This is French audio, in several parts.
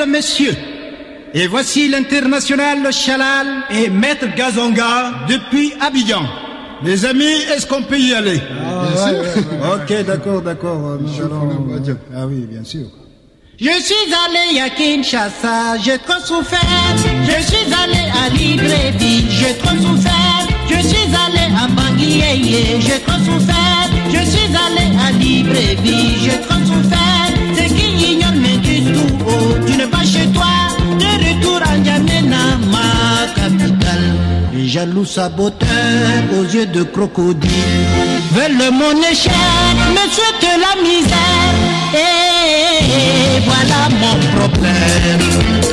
messieurs. Et voici l'international Chalal et Maître Gazonga depuis Abidjan. Les amis, est-ce qu'on peut y aller? Ok, d'accord. Ah oui, bien sûr. Je suis allé à Kinshasa, j'ai trop souffert. Je suis allé à Libreville, j'ai trop souffert. Je suis allé à Bangui, j'ai trop souffert. Je suis allé à Libreville, j'ai trop souffert. C'est qui ignorent me disent tout haut, tu n'es pas chez toi. De retour à N'Djamena, ma capitale. Les jaloux saboteurs aux yeux de crocodile veulent mon échec, me souhaitent la misère. Et voilà mon problème.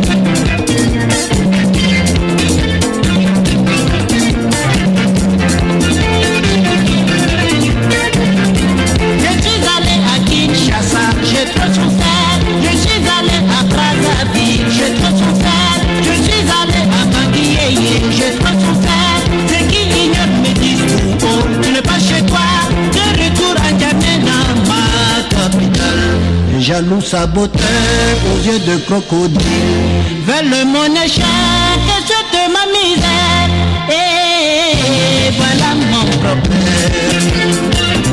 J'ai trop souffert, je suis allé à Brazzaville, j'ai trop souffert, je suis allé à Bangui, j'ai trop souffert. C'est qui ignore me disent tout haut, tu n'es pas chez toi. De retour à N'Djamena, ma capitale. Les jaloux saboteurs aux yeux de crocodile veulent mon échec et souhaitent ma misère. Et voilà mon problème.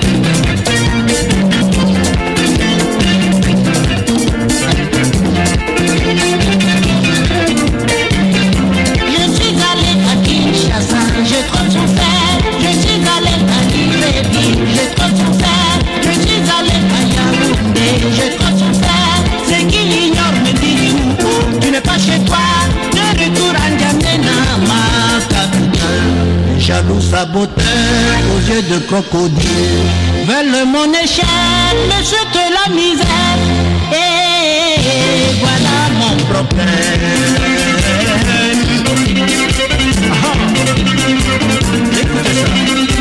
J'ai trop souffert, je suis allé à Libreville, j'ai trop souffert, je suis allé à Yaoundé, j'ai trop souffert. C'est qui ignore me dit tout haut, tu n'es pas chez toi. De retour à N'Djamena, ma capitale. Les jaloux saboteurs aux yeux de crocodile veulent mon échec, me souhaitent la misère. Et voilà mon problème. Écoutez ça.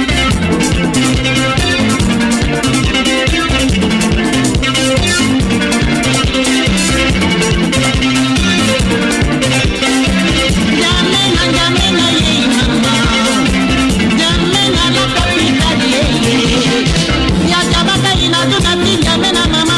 N'Djamena, yé mama. N'Djamena la capitale, yé. Ya Jabaka ina tuna N'Djamena mama.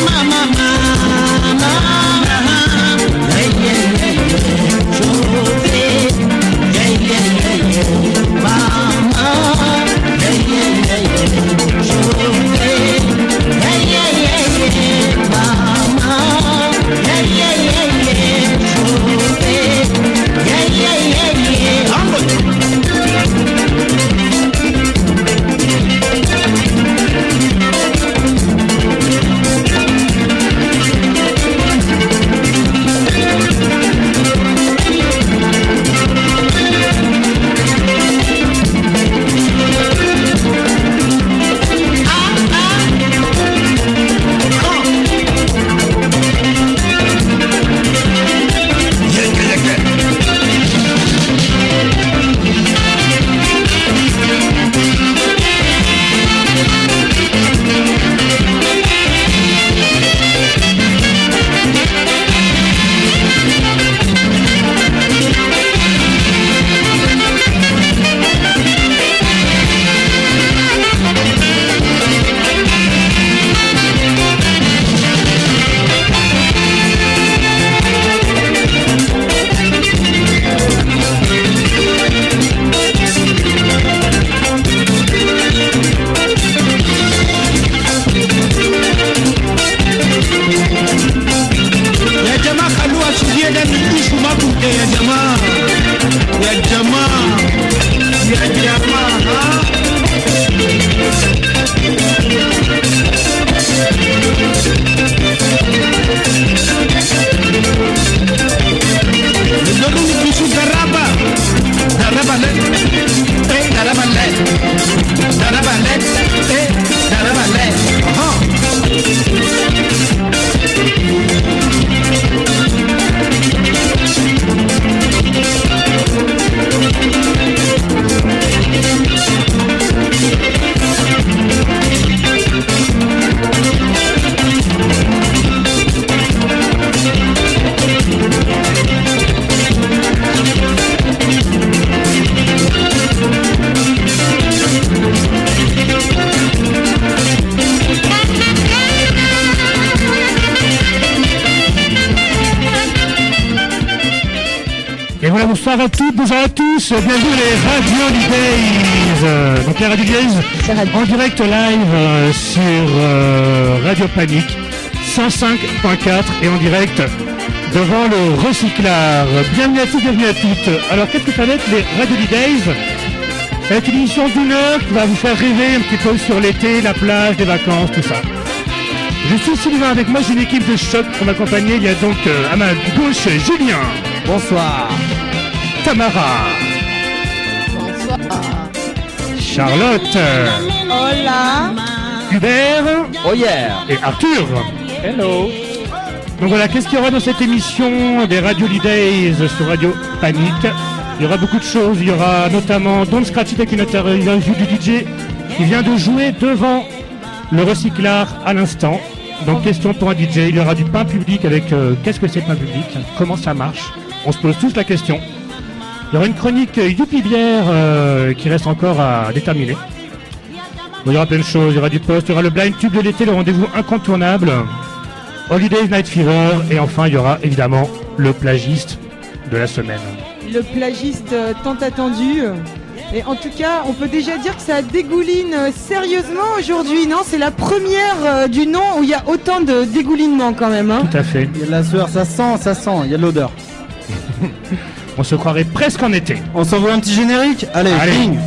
Bonsoir à toutes, bonjour à tous, bienvenue les Radio Holidays. Donc les Radio Holidays en direct live sur Radio Panique 105.4 et en direct devant le recyclard. Bienvenue à tous, bienvenue à toutes. Alors qu'est-ce que ça va être les Radio Holidays? Ça va être une émission d'1 heure qui va vous faire rêver un petit peu sur l'été, la plage, les vacances, tout ça. Je suis Sylvain, avec moi j'ai une équipe de choc pour m'accompagner. Il y a donc à ma gauche Julien. Bonsoir. Tamara. Bonsoir. Charlotte. Hola. Hubert. Oh yeah. Et Arthur. Hello. Donc voilà, qu'est-ce qu'il y aura dans cette émission des Radio Holidays sur Radio Panique? Il y aura beaucoup de choses. Il y aura notamment Don't Scratch It avec une interview du DJ qui vient de jouer devant le recyclard à l'instant. Donc question pour un DJ. Il y aura du pain public avec qu'est-ce que c'est le pain public? Comment ça marche? On se pose tous la question. Il y aura une chronique Youpi Bière qui reste encore à déterminer. Bon, il y aura plein de choses. Il y aura du post, il y aura le blind tube de l'été, le rendez-vous incontournable. Holidays Night Fever. Et enfin, il y aura évidemment le plagiste de la semaine. Le plagiste tant attendu. Et en tout cas, on peut déjà dire que ça dégouline sérieusement aujourd'hui, non? C'est la première du nom où il y a autant de dégoulinement quand même. Hein. Tout à fait. Il y a de la sueur, ça sent, il y a de l'odeur. On se croirait presque en été. On s'envoie un petit générique? Allez. Bing.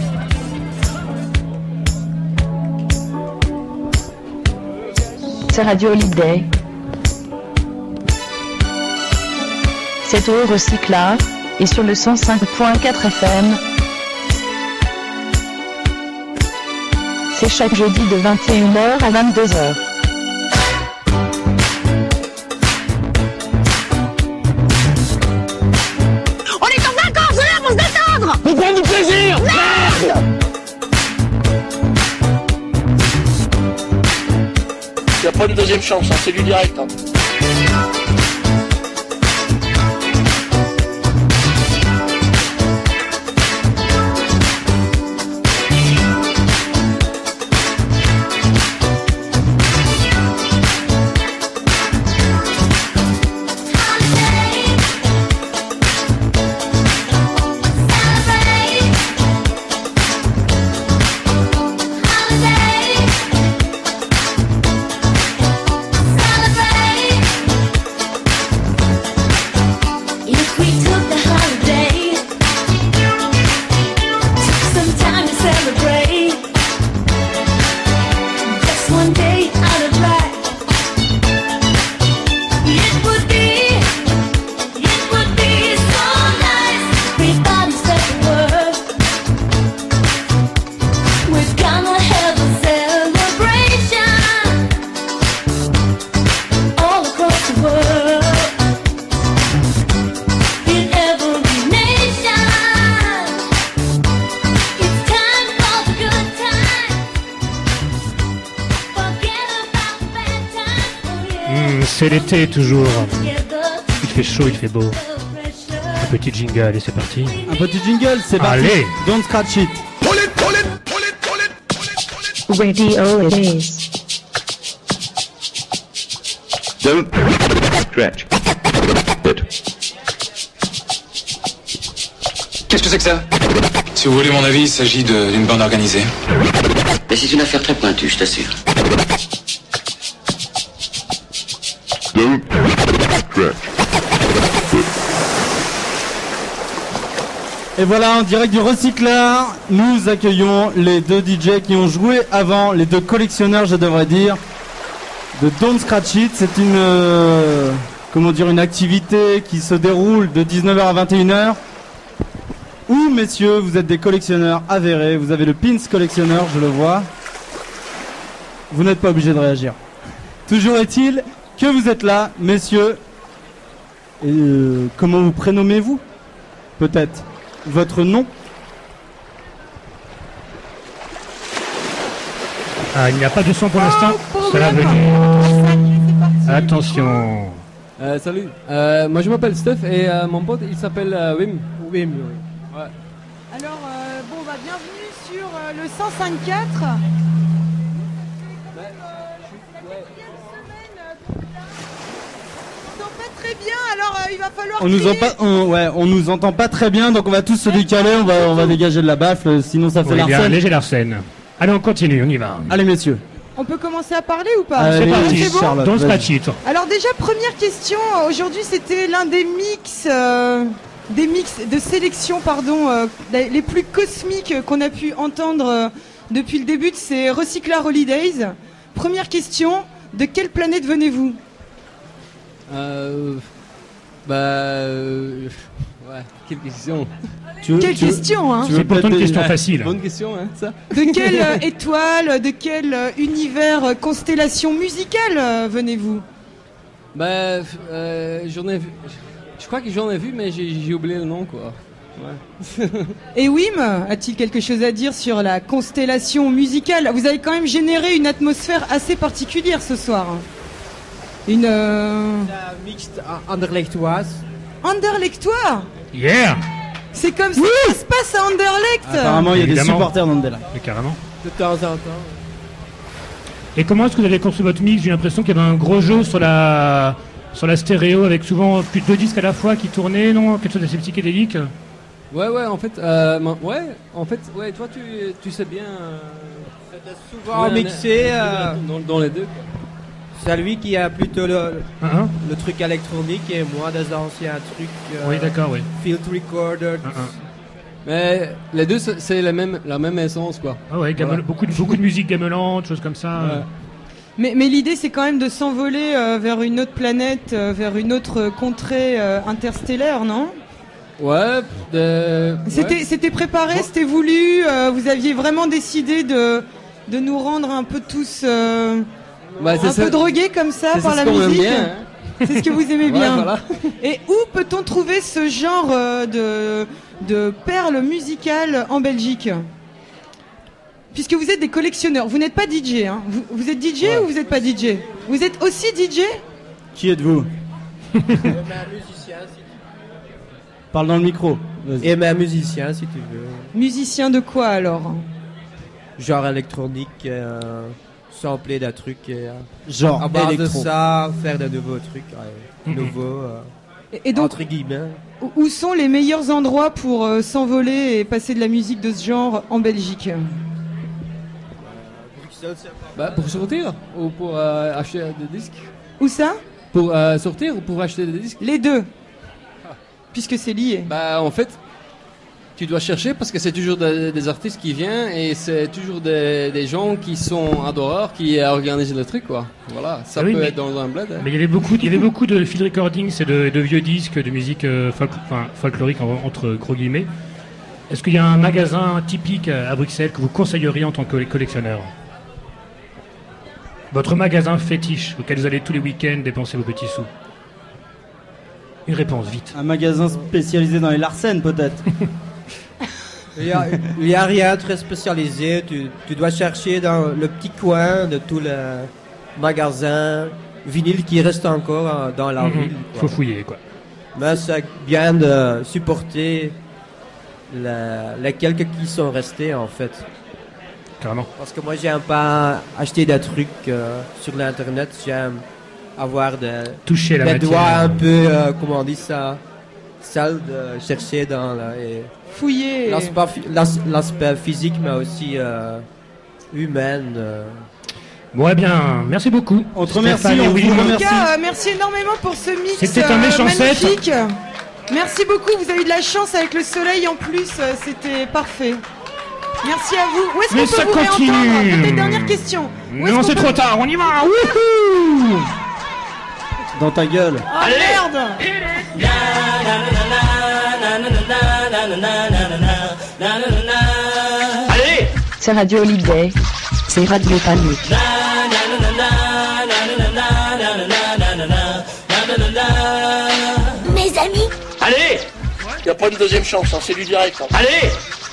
C'est Radio Holiday. C'est au recyclard et sur le 105.4 FM. C'est chaque jeudi de 21h à 22h. On est en vacances là pour se détendre! Pour prendre du plaisir! Merde! Il n'y a pas de deuxième chance, hein, c'est du direct. Hein. C'est l'été toujours. Il fait chaud, il fait beau. Un petit jingle et c'est parti. Un petit jingle, c'est parti. Allez. Don't Scratch It. Radio Holidays. Don't scratch it. Qu'est-ce que c'est que ça? Si vous voulez mon avis, il s'agit d'une bande organisée. Mais c'est une affaire très pointue, je t'assure. Don't scratch it. Et voilà, en direct du recyclard, nous accueillons les deux DJ qui ont joué avant, les deux collectionneurs, je devrais dire, de Don't Scratch It. C'est une activité qui se déroule de 19h à 21h. Où, messieurs, vous êtes des collectionneurs avérés, vous avez le pins collectionneur, je le vois. Vous n'êtes pas obligés de réagir. Toujours est-il que vous êtes là, messieurs. Et comment vous prénommez-vous? Peut-être votre nom? Ah, il n'y a pas de son pour l'instant. Ça va venir. Attention. Salut. Moi je m'appelle Steph et mon pote il s'appelle Wim. Wim. Ouais. Alors, bienvenue sur le 105.4. m'entendez bien, alors il va falloir On nous entend pas très bien, donc on va tous se décaler, on va dégager de la baffle, sinon ça fait Larsen. Léger Larsen. Allez, on continue, on y va. Allez, messieurs. On peut commencer à parler ou pas? C'est parti, c'est bon Charlotte, Don't Scratch It. Alors déjà, première question, aujourd'hui c'était l'un des mix de sélection, les plus cosmiques qu'on a pu entendre depuis le début de ces Recyclard Holidays. Première question, de quelle planète venez-vous? Ouais, quelle question. Quelle question, hein? C'est pourtant une question facile. Bonne question, hein, ça. De quelle étoile, de quel univers, constellation musicale venez-vous? J'en ai vu. Je crois que j'en ai vu, mais j'ai oublié le nom, quoi. Ouais. Et Wim, a-t-il quelque chose à dire sur la constellation musicale? Vous avez quand même généré une atmosphère assez particulière ce soir. Une mixte anderlechtoise. Anderlechtois? Yeah. C'est comme ça que ça se passe à Anderlecht. Apparemment, il y a des supporters d'Andela. Carrément. De temps en temps. Et comment est-ce que vous avez construit votre mix? J'ai l'impression qu'il y avait un gros jeu sur la stéréo avec souvent plus de 2 disques à la fois qui tournaient, non? Quelque chose d'assez psychédélique. Ouais, en fait, toi tu sais bien. C'était souvent mixé dans les deux, quoi. C'est lui qui a plutôt le truc électronique et moi des anciens trucs. Oui, d'accord, oui. Field recorder. Mais les deux, c'est la même essence, quoi. Ah ouais, beaucoup de musique gamelante, choses comme ça. Ouais. Mais l'idée, c'est quand même de s'envoler vers une autre planète, vers une autre contrée interstellaire, non? Ouais. C'était préparé, c'était voulu. Vous aviez vraiment décidé de nous rendre un peu tous peu drogués comme ça par la musique. Bien, hein. C'est ce que vous aimez bien. Voilà. Et où peut-on trouver ce genre de perles musicales en Belgique? Puisque vous êtes des collectionneurs, vous n'êtes pas DJ, hein. Vous êtes DJ ou vous n'êtes pas DJ? Vous êtes aussi DJ? Qui êtes-vous? Un musicien, si tu veux. Parle dans le micro. Et un musicien, si tu veux. Musicien de quoi alors? Genre électronique, sampler des trucs. Genre à base de électro. ça, faire de nouveaux trucs. Nouveaux. Et donc, entre guillemets. Où sont les meilleurs endroits pour s'envoler et passer de la musique de ce genre en Belgique? Pour sortir ou pour acheter des disques? Où ça? Pour sortir ou pour acheter des disques? Les deux. Puisque c'est lié. En fait, tu dois chercher parce que c'est toujours des artistes qui viennent et c'est toujours des gens qui sont adoreurs qui organisent le truc, quoi. Voilà, ça peut être dans un bled. Hein. Mais il y avait beaucoup de field recordings et de vieux disques de musique folklorique entre gros guillemets. Est-ce qu'il y a un magasin typique à Bruxelles que vous conseilleriez en tant que collectionneur? Votre magasin fétiche auquel vous allez tous les week-ends dépenser vos petits sous? Une réponse, vite. Un magasin spécialisé dans les Larsen, peut-être. Il y a rien très spécialisé. Tu dois chercher dans le petit coin de tous les magasins vinyles qui restent encore dans la ville. Il faut fouiller, quoi. Mais c'est bien de supporter les quelques qui sont restés, en fait. Carrément. Parce que moi, j'aime pas acheter des trucs sur l'internet. J'aime avoir toucher la des matière. doigts un peu, comment on dit ça, sales de chercher dans et fouiller. L'aspect physique, mais aussi humain. Bon, eh bien, merci beaucoup. On te remercie. En tout cas, merci énormément pour ce mix. C'était un méchant magnifique. set. Merci beaucoup. Vous avez eu de la chance avec le soleil en plus. C'était parfait. Merci à vous. Où est-ce qu'on peut vous réentendre? Peut-être dernière question. Non, c'est trop tard. On y va. Wouhou! Dans ta gueule. Oh merde! Allez! C'est Radio Holiday. C'est Radio Panique. Mes amis. Allez! Il n'y a pas une deuxième chance, hein, c'est du direct. Hein. Allez!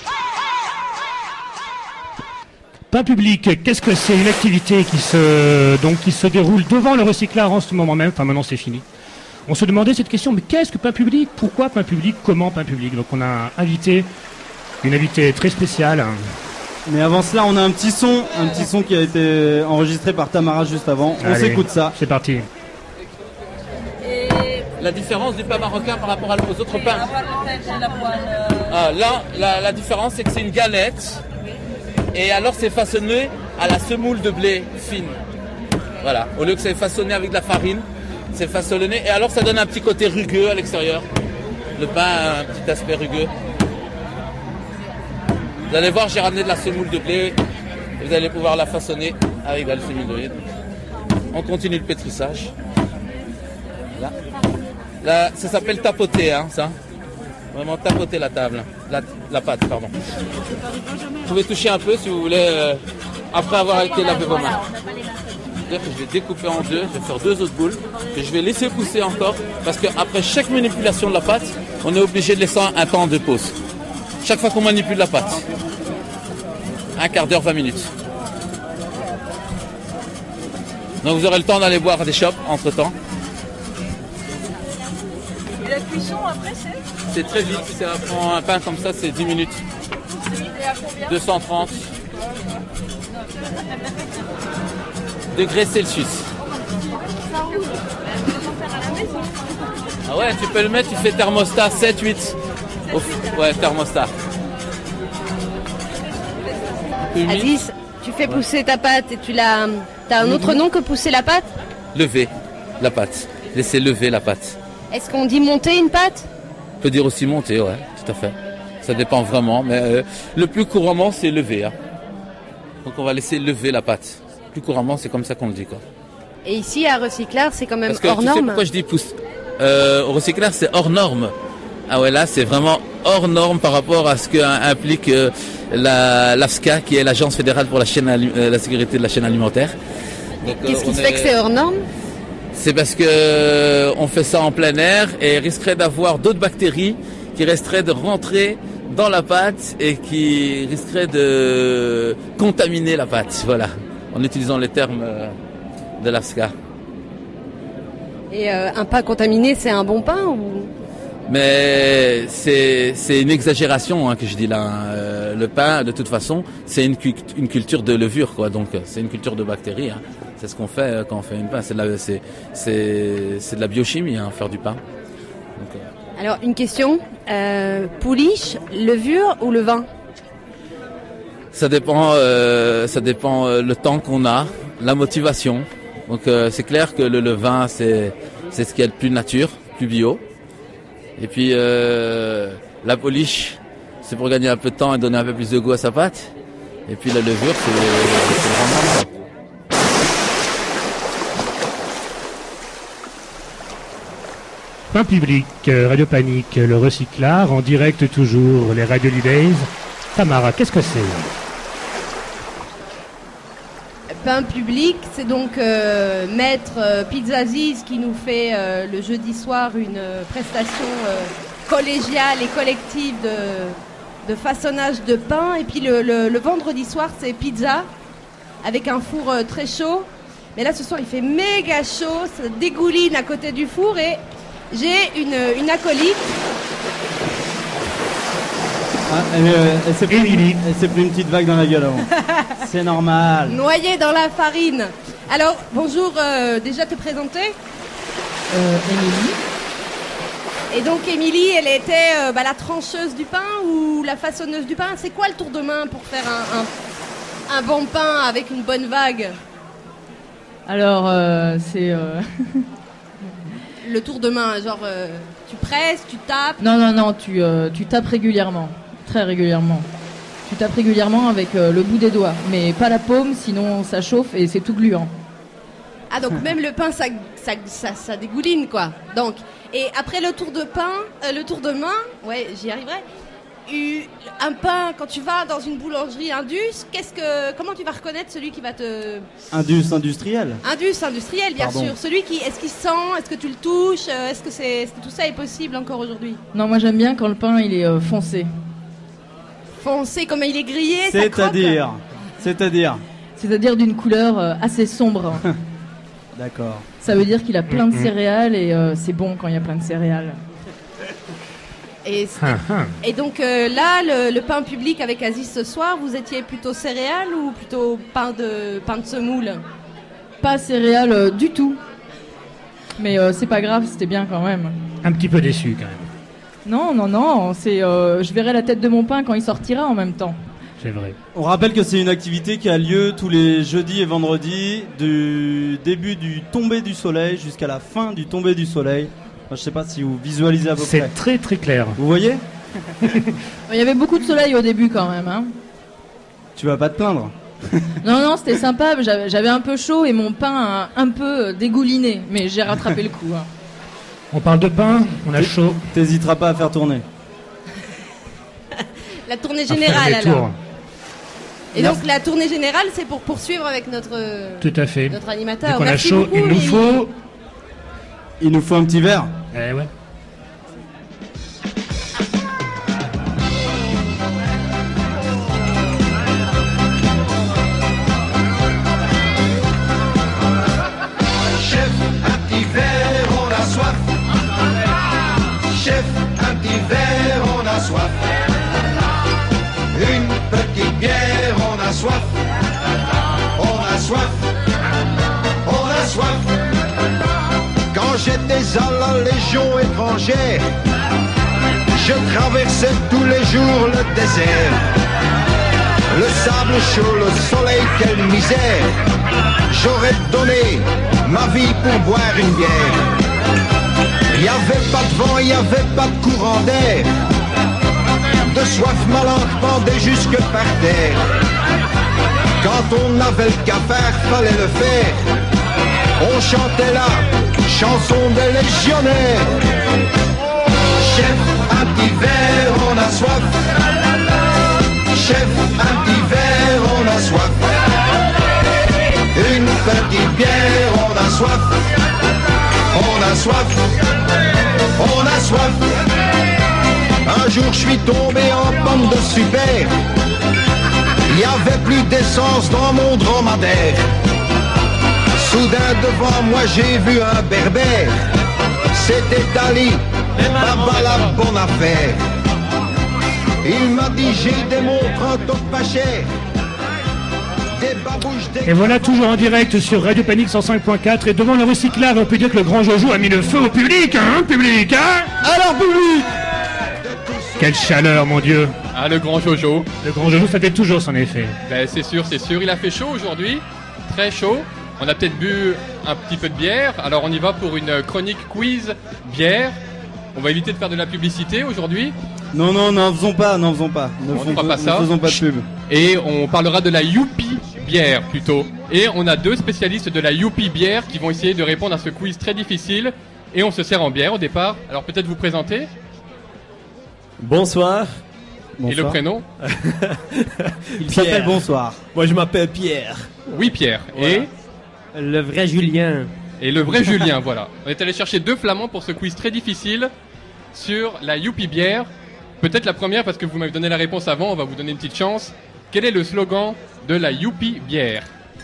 Pain public, qu'est-ce que c'est? Une activité qui se déroule devant le recyclard en ce moment même. Enfin, maintenant c'est fini. On se demandait cette question, mais qu'est-ce que pain public? Pourquoi pain public? Comment pain public? Donc on a une invitée très spéciale. Mais avant cela, on a un petit son qui a été enregistré par Tamara juste avant. On s'écoute ça. C'est parti. la différence du pain marocain par rapport aux autres pains. Là, la différence, c'est que c'est une galette. Et alors, c'est façonné à la semoule de blé fine. Voilà. Au lieu que c'est façonné avec de la farine, c'est façonné. Et alors, ça donne un petit côté rugueux à l'extérieur. Le pain a un petit aspect rugueux. Vous allez voir, j'ai ramené de la semoule de blé. Vous allez pouvoir la façonner avec de la semoule de blé. On continue le pétrissage. Là, ça s'appelle tapoter, hein, ça. Vraiment tapoter la table. La pâte, pardon. Vous pouvez toucher un peu si vous voulez, après avoir été lavé vos mains. C'est-à-dire que je vais découper en deux, je vais faire 2 autres boules, que je vais laisser pousser encore, parce qu'après chaque manipulation de la pâte, on est obligé de laisser un temps de pause. Chaque fois qu'on manipule la pâte. 1 quart d'heure, 20 minutes. Donc vous aurez le temps d'aller boire des chopes entre-temps. Et la cuisson après c'est très vite, ça prend un pain comme ça, c'est 10 minutes. 230 degrés Celsius. Ah ouais, tu peux le mettre, tu fais thermostat 7-8. Ouais, thermostat. Aziz, tu fais pousser ta pâte et t'as un autre nom que pousser la pâte? Lever la pâte. Laisser lever la pâte. Est-ce qu'on dit monter une pâte? On peut dire aussi monter, ouais, tout à fait. Ça dépend vraiment, mais le plus couramment, c'est lever. Hein. Donc on va laisser lever la pâte. Plus couramment, c'est comme ça qu'on le dit, quoi. Et ici, à Recyclard, c'est quand même Parce que, hors tu norme. sais pourquoi je dis pousse au Recyclard, c'est hors norme. Ah ouais, là, c'est vraiment hors norme par rapport à ce qu'implique l'AFSCA, qui est l'Agence fédérale pour la sécurité de la chaîne alimentaire. Qu'est-ce qui fait que c'est hors norme? C'est parce que on fait ça en plein air et risquerait d'avoir d'autres bactéries qui resteraient de rentrer dans la pâte et qui risqueraient de contaminer la pâte. Voilà, en utilisant les termes de l'AFSCA. Et un pain contaminé, c'est un bon pain ou? Mais c'est une exagération que je dis là. Le pain, de toute façon, c'est une culture de levure, quoi. Donc c'est une culture de bactéries. Hein. C'est ce qu'on fait quand on fait une pain. C'est de la biochimie, hein, faire du pain. Donc, Alors une question, pouliche, levure ou levain? Ça dépend le temps qu'on a, la motivation. Donc c'est clair que le levain, c'est ce qu'il y a de plus nature, plus bio. Et puis la pouliche, c'est pour gagner un peu de temps et donner un peu plus de goût à sa pâte. Et puis la levure, c'est le rendement. Pain public, Radio Panique, le Recyclard, en direct toujours, les Radio Days. Tamara, qu'est-ce que c'est? Pain public, c'est donc Maître Pizza Aziz qui nous fait le jeudi soir une prestation collégiale et collective de façonnage de pain. Et puis le vendredi soir, c'est pizza avec un four très chaud. Mais là, ce soir, il fait méga chaud, ça dégouline à côté du four et j'ai une acolyte. Elle s'est pris une petite vague dans la gueule avant. C'est normal. Noyée dans la farine. Alors, bonjour, déjà te présenter Émilie. Et donc, Émilie, elle était la trancheuse du pain ou la façonneuse du pain? C'est quoi le tour de main pour faire un bon pain avec une bonne vague? Alors, c'est... Le tour de main, genre, tu presses, tu tapes? Non, tu tapes régulièrement. Très régulièrement. Tu tapes régulièrement avec le bout des doigts, mais pas la paume, sinon ça chauffe et c'est tout gluant. Ah, donc même le pain, ça dégouline, quoi. Donc, et après le tour de main, ouais, j'y arriverai. Un pain, quand tu vas dans une boulangerie Indus, comment tu vas reconnaître celui qui va te... Indus industriel. Indus industriel, bien sûr. Celui qui, est-ce qu'il sent, est-ce que tu le touches, est-ce que tout ça est possible encore aujourd'hui? Non, moi j'aime bien quand le pain il est foncé. Foncé, comme il est grillé, ça croque. C'est-à-dire d'une couleur assez sombre. D'accord. Ça veut dire qu'il a plein de céréales et c'est bon quand il y a plein de céréales. Et donc là, le pain public avec Aziz ce soir, vous étiez plutôt céréales ou plutôt pain de semoule? Pas céréales du tout. Mais c'est pas grave, c'était bien quand même. Un petit peu déçu quand même. Non, c'est je verrai la tête de mon pain quand il sortira en même temps. C'est vrai. On rappelle que c'est une activité qui a lieu tous les jeudis et vendredis, du début du tomber du soleil jusqu'à la fin du tomber du soleil. Enfin, je sais pas si vous visualisez à peu près. C'est très très clair. Vous voyez? Il y avait beaucoup de soleil au début quand même. Hein. Tu vas pas te plaindre? Non, c'était sympa. J'avais un peu chaud et mon pain a un peu dégouliné, mais j'ai rattrapé le coup. Hein. On parle de pain, on a chaud. T'hésiteras pas à faire tourner. La tournée générale alors. Et Merci. donc la tournée générale, c'est pour poursuivre avec notre Tout à fait. notre animateur. Vu qu'on a Merci chaud, beaucoup, il nous faut un petit verre. Eh ouais. Chef, un petit verre, on a soif. Chef, un petit verre, on a soif. Une petite bière, on a soif. On a soif. On a soif. Quand j'étais à la Légion étrangère, je traversais tous les jours le désert. Le sable chaud, le soleil, quelle misère. J'aurais donné ma vie pour boire une bière. Il n'y avait pas de vent, il n'y avait pas de courant d'air. De soif ma langue pendait jusque par terre. Quand on avait le cafard, fallait le faire. On chantait la chanson des légionnaires. Chef, un petit verre, on a soif. Chef, un petit verre, on a soif. Une petite bière, on a soif. On a soif. On a soif. Un jour je suis tombé en panne de super. Il n'y avait plus d'essence dans mon dromadaire. Soudain devant moi j'ai vu un berbère. C'était Ali, là-bas la bonne affaire. Il m'a dit j'ai des montres en top pas cher. Et voilà, toujours en direct sur Radio Panique 105.4. Et devant le recyclage, on peut dire que le grand Jojo a mis le feu au public, hein, public, hein. Alors, public. Quelle chaleur, mon Dieu. Ah, le grand Jojo. Le grand Jojo, ça fait toujours son effet. Ben, c'est sûr. Il a fait chaud aujourd'hui, très chaud. On a peut-être bu un petit peu de bière. Alors, on y va pour une chronique quiz bière. On va éviter de faire de la publicité aujourd'hui. Non, n'en faisons pas. Ne fera pas ça. faisons pas de pub. Et on parlera de la Youpi bière plutôt. Et on a deux spécialistes de la Youpi bière qui vont essayer de répondre à ce quiz très difficile. Et on se sert en bière au départ. Alors peut-être vous présenter. Bonsoir. Et le prénom? Il s'appelle Bonsoir. Moi je m'appelle Pierre. Oui, Pierre. Voilà. Et le vrai Julien. Et le vrai Julien, voilà. On est allé chercher deux flamands pour ce quiz très difficile sur la Youpi bière. Peut-être la première parce que vous m'avez donné la réponse avant, on va vous donner une petite chance. Quel est le slogan de la Youpi bière?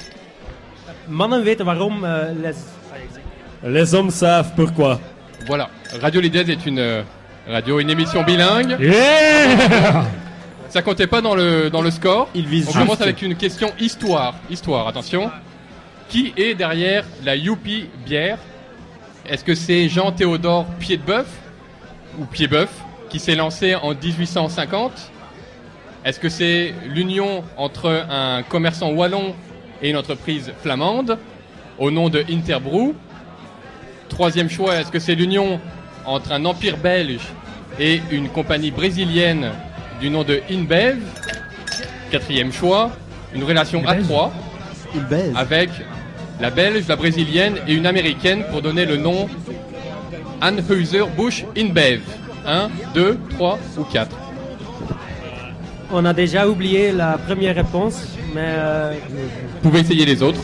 Mannen weten waarom les hommes savent pourquoi. Voilà. Radio Lidez est une radio, une émission bilingue. Yeah. Ça comptait pas dans le score. Il vise On commence avec une question histoire. Histoire, attention. Qui est derrière la Youpi bière? Est-ce que c'est Jean-Théodore Pied-de-Bœuf ou Pied-Bœuf qui s'est lancé en 1850? Est-ce que c'est l'union entre un commerçant wallon et une entreprise flamande au nom de Interbrew? Troisième choix, est-ce que c'est l'union entre un empire belge et une compagnie brésilienne du nom de InBev? Quatrième choix, une relation à trois avec la belge, la brésilienne et une américaine pour donner le nom Anheuser-Busch InBev. 1, 2, 3 ou 4. On a déjà oublié la première réponse, mais... Vous pouvez essayer les autres.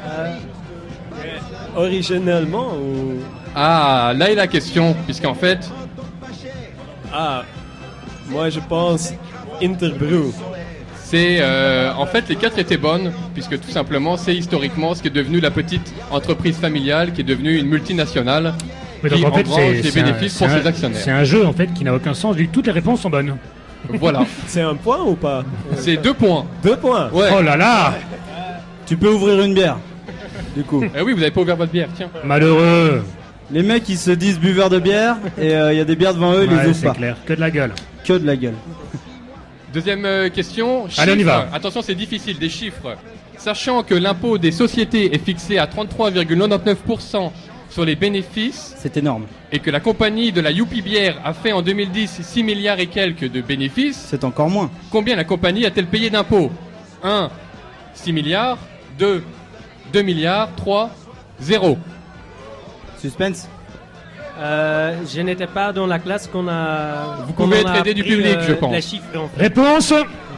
Originellement ou... Ah, là est la question, puisqu'en fait... Ah, moi je pense Interbrew. C'est... en fait, les quatre étaient bonnes, puisque tout simplement, c'est historiquement ce qui est devenu la petite entreprise familiale, qui est devenue une multinationale. Mais donc, qui en fait, engrange des bénéfices pour ses actionnaires. C'est un jeu en fait qui n'a aucun sens vu que toutes les réponses sont bonnes. Voilà. C'est un point ou pas? C'est 2 points. 2 points. Ouais. Oh là là. Tu peux ouvrir une bière. Du coup. Eh oui, vous n'avez pas ouvert votre bière, tiens. Malheureux. Les mecs ils se disent buveurs de bière et il y a des bières devant eux, ils les ouvrent c'est pas. clair, que de la gueule. Que de la gueule. Deuxième question. Allez, on y va. Attention, c'est difficile, des chiffres. Sachant que l'impôt des sociétés est fixé à 33,99% sur les bénéfices. C'est énorme. Et que la compagnie de la Youpi Bière a fait en 2010 6 milliards et quelques de bénéfices. C'est encore moins. Combien la compagnie a-t-elle payé d'impôts? 1. 6 milliards. 2. 2 milliards. 3. 0. Suspense. Je n'étais pas dans la classe qu'on a... Vous pouvez être aidé du public, je pense. La chiffre, en fait. Réponse.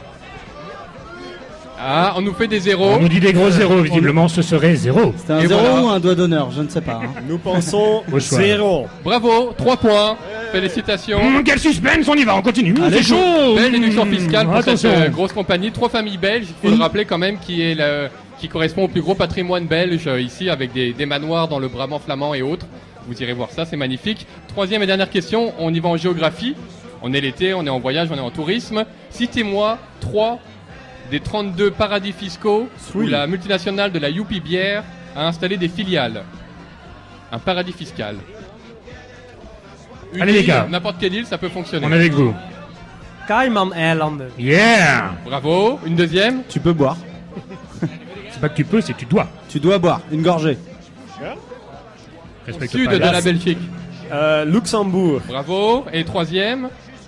Ah, on nous fait des zéros. On nous dit des gros zéros, visiblement ce serait 0. C'était un 0 ou un doigt d'honneur, je ne sais pas. Hein. Nous pensons Au choix. 0. Bravo, 3 points. Félicitations. Quel suspense, on y va, on continue. Allez, C'est chaud. Belle déduction fiscale pour Attention. cette grosse compagnie. 3 familles belges, il faut le rappeler quand même, qui correspond au plus gros patrimoine belge ici, avec des manoirs dans le Brabant flamand et autres. Vous irez voir ça, c'est magnifique. Troisième et dernière question, on y va en géographie. On est l'été, on est en voyage, on est en tourisme. Citez-moi 3 des 32 paradis fiscaux où la multinationale de la Youpi Bière a installé des filiales. Un paradis fiscal. Une Allez, les île, gars. n'importe quelle île, ça peut fonctionner. On est avec vous. Cayman-Eilanden. Yeah. Bravo, une deuxième. Tu peux boire. C'est pas que tu peux, c'est que tu dois. Tu dois boire, une gorgée. Respecte Sud pas de la Belgique. Luxembourg. Bravo, et troisième.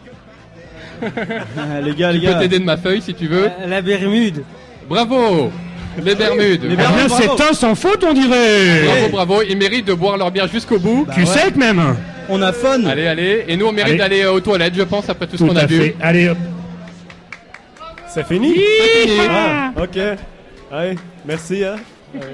Les gars, Tu peux t'aider de ma feuille si tu veux. La Bermude. Bravo, les Bermudes. Eh bien, c'est un sans faute, on dirait. Bravo, bravo, ils méritent de boire leur bière jusqu'au bout. Tu sais que même. On a fun. Allez, allez, et nous on mérite Allez. d'aller aux toilettes, je pense, après tout ce Tout qu'on a à vu. fait. Allez, hop. C'est fini? C'est fini. Ah, ok. Allez, merci. Hein. Allez.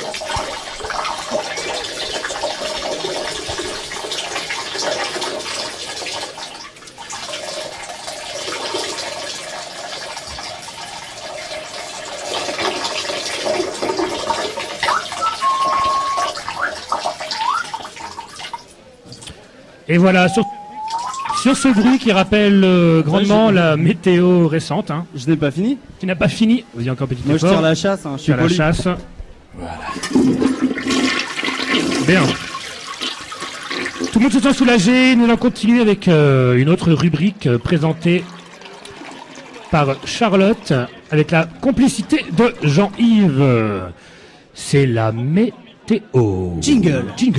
Et voilà, sur ce bruit qui rappelle grandement la météo récente. Hein. Je n'ai pas fini. Tu n'as pas fini. Vas-y, encore un petit Moi, effort. je tire la chasse. Hein, je suis Tire la poli. chasse. Voilà. Bien. Tout le monde se sent soulagé. Nous allons continuer avec une autre rubrique présentée par Charlotte avec la complicité de Jean-Yves. C'est la météo. Jingle. Jingle.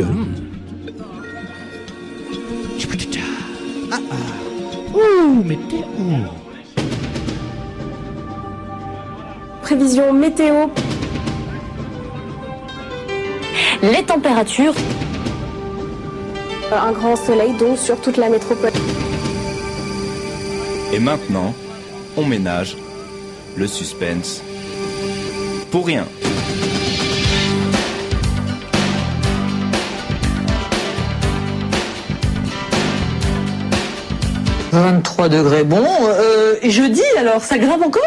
Ouh, météo. Prévision météo. Les températures. Un grand soleil donc sur toute la métropole. Et maintenant, on ménage le suspense pour rien. « 23 degrés, bon, et jeudi alors, ça grimpe encore ?»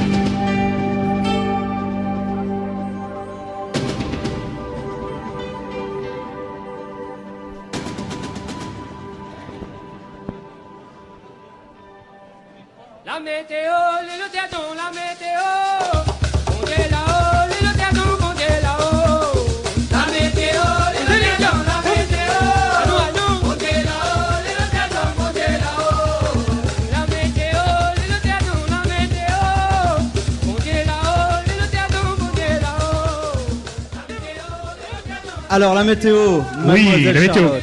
La météo, le théâtre, la météo. Montez là-haut, le théâtre, montez là-haut. La météo, le théâtre, la météo. Montez là-haut, le théâtre, montez là-haut. La météo, le théâtre, la météo. Montez là-haut, le théâtre, montez là-haut. Alors, la météo. Oui, Mademoiselle la météo. Charlotte.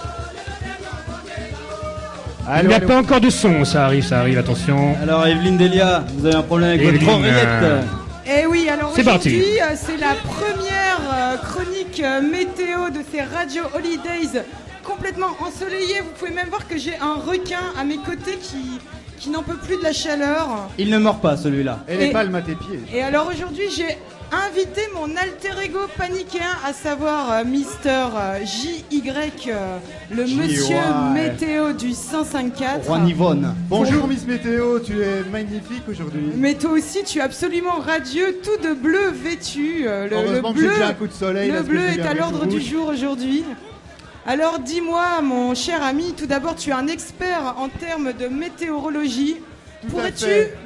Il n'y a pas encore de son, ça arrive, attention. Alors, Evelyne Delia, vous avez un problème avec Evelyne, votre oreillette. Eh oui, alors C'est aujourd'hui, parti. c'est la première chronique météo de ces Radio Holidays complètement ensoleillées. Vous pouvez même voir que j'ai un requin à mes côtés qui n'en peut plus de la chaleur. Il ne mord pas, celui-là. Et les palmes à tes pieds. Et alors aujourd'hui, j'ai invité mon alter ego paniquéen, à savoir Mister JY, le monsieur météo du 105.4. Juan Yvonne. Bonjour Miss Météo, tu es magnifique aujourd'hui. Mais toi aussi, tu es absolument radieux, tout de bleu vêtu. Heureusement que j'ai déjà un coup de soleil. Le parce que bleu j'ai est bien à mis l'ordre tout du rouge. jour aujourd'hui. Alors dis-moi, mon cher ami, tout d'abord, tu es un expert en termes de météorologie. Tout à fait.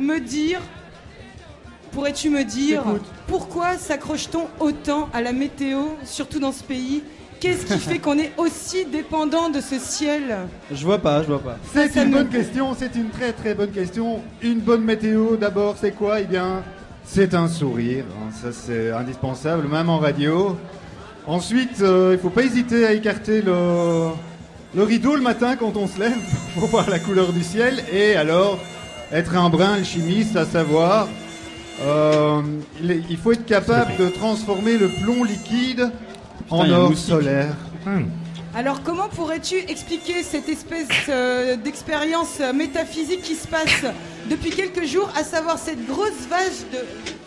Pourrais-tu me dire Écoute. pourquoi s'accroche-t-on autant à la météo, surtout dans ce pays Qu'est-ce qui fait qu'on est aussi dépendant de ce ciel? Je vois pas. C'est une bonne question, c'est une très très bonne question. Une bonne météo, d'abord, c'est quoi? Eh bien, c'est un sourire. Hein. Ça, c'est indispensable, même en radio. Ensuite, il faut pas hésiter à écarter le rideau le matin quand on se lève pour voir la couleur du ciel. Et alors, être un brin alchimiste, à savoir, il faut être capable de transformer le plomb liquide en or solaire. Alors comment pourrais-tu expliquer cette espèce d'expérience métaphysique qui se passe depuis quelques jours, à savoir cette grosse vache de...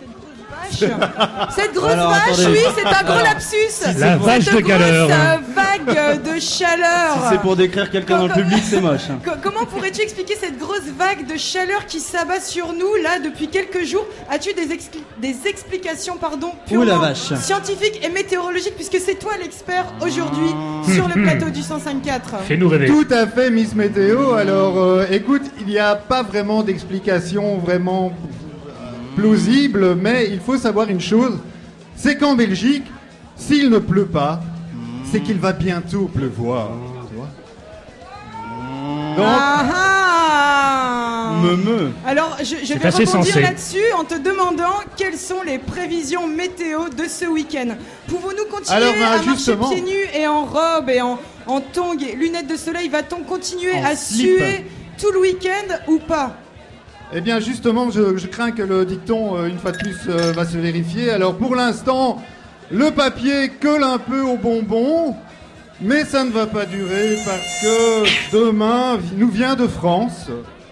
Cette grosse vache, attendez. oui, c'est un gros lapsus. La vache de galeur. Cette vague de chaleur. Si c'est pour décrire quelqu'un dans le public, c'est moche. Comment pourrais-tu expliquer cette grosse vague de chaleur qui s'abat sur nous, là, depuis quelques jours? As-tu des explications, purement scientifiques et météorologiques, puisque c'est toi l'expert aujourd'hui sur le plateau du 105.4? Fais-nous rêver. Tout à fait, Miss Météo. Alors, écoute, il n'y a pas vraiment d'explication vraiment plausible, mais il faut savoir une chose, c'est qu'en Belgique, s'il ne pleut pas, c'est qu'il va bientôt pleuvoir. Tu vois? Donc, Alors, je vais rebondir là-dessus en te demandant quelles sont les prévisions météo de ce week-end. Pouvons-nous continuer à marcher pieds nus et en robe et en tongs et lunettes de soleil? Va-t-on continuer à suer tout le week-end ou pas? Eh bien, justement, je crains que le dicton, une fois de plus, va se vérifier. Alors, pour l'instant, le papier colle un peu au bonbon, mais ça ne va pas durer parce que demain nous vient de France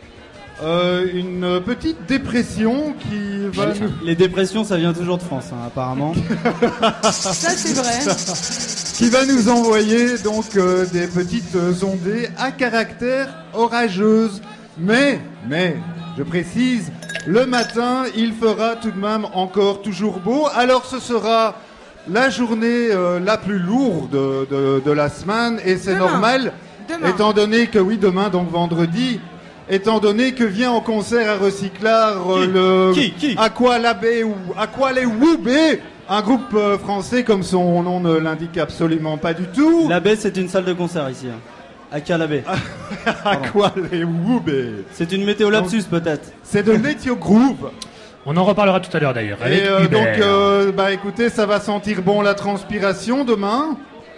une petite dépression qui va... Les dépressions, ça vient toujours de France, hein, apparemment. Ça, c'est vrai. Qui va nous envoyer donc des petites ondées à caractère orageuse. Mais, je précise, le matin, il fera tout de même encore toujours beau. Alors ce sera la journée la plus lourde de la semaine, et c'est normal, étant donné que, oui, demain, donc vendredi, étant donné que vient en concert à Recyclard Qui Aqualé Woubé, un groupe français comme son nom ne l'indique absolument pas du tout. La baie, c'est une salle de concert ici. Aka la baie. Aqualé Woubé. C'est une météo lapsus peut-être. C'est de Météo Groove. On en reparlera tout à l'heure d'ailleurs. Et donc, écoutez, ça va sentir bon la transpiration demain.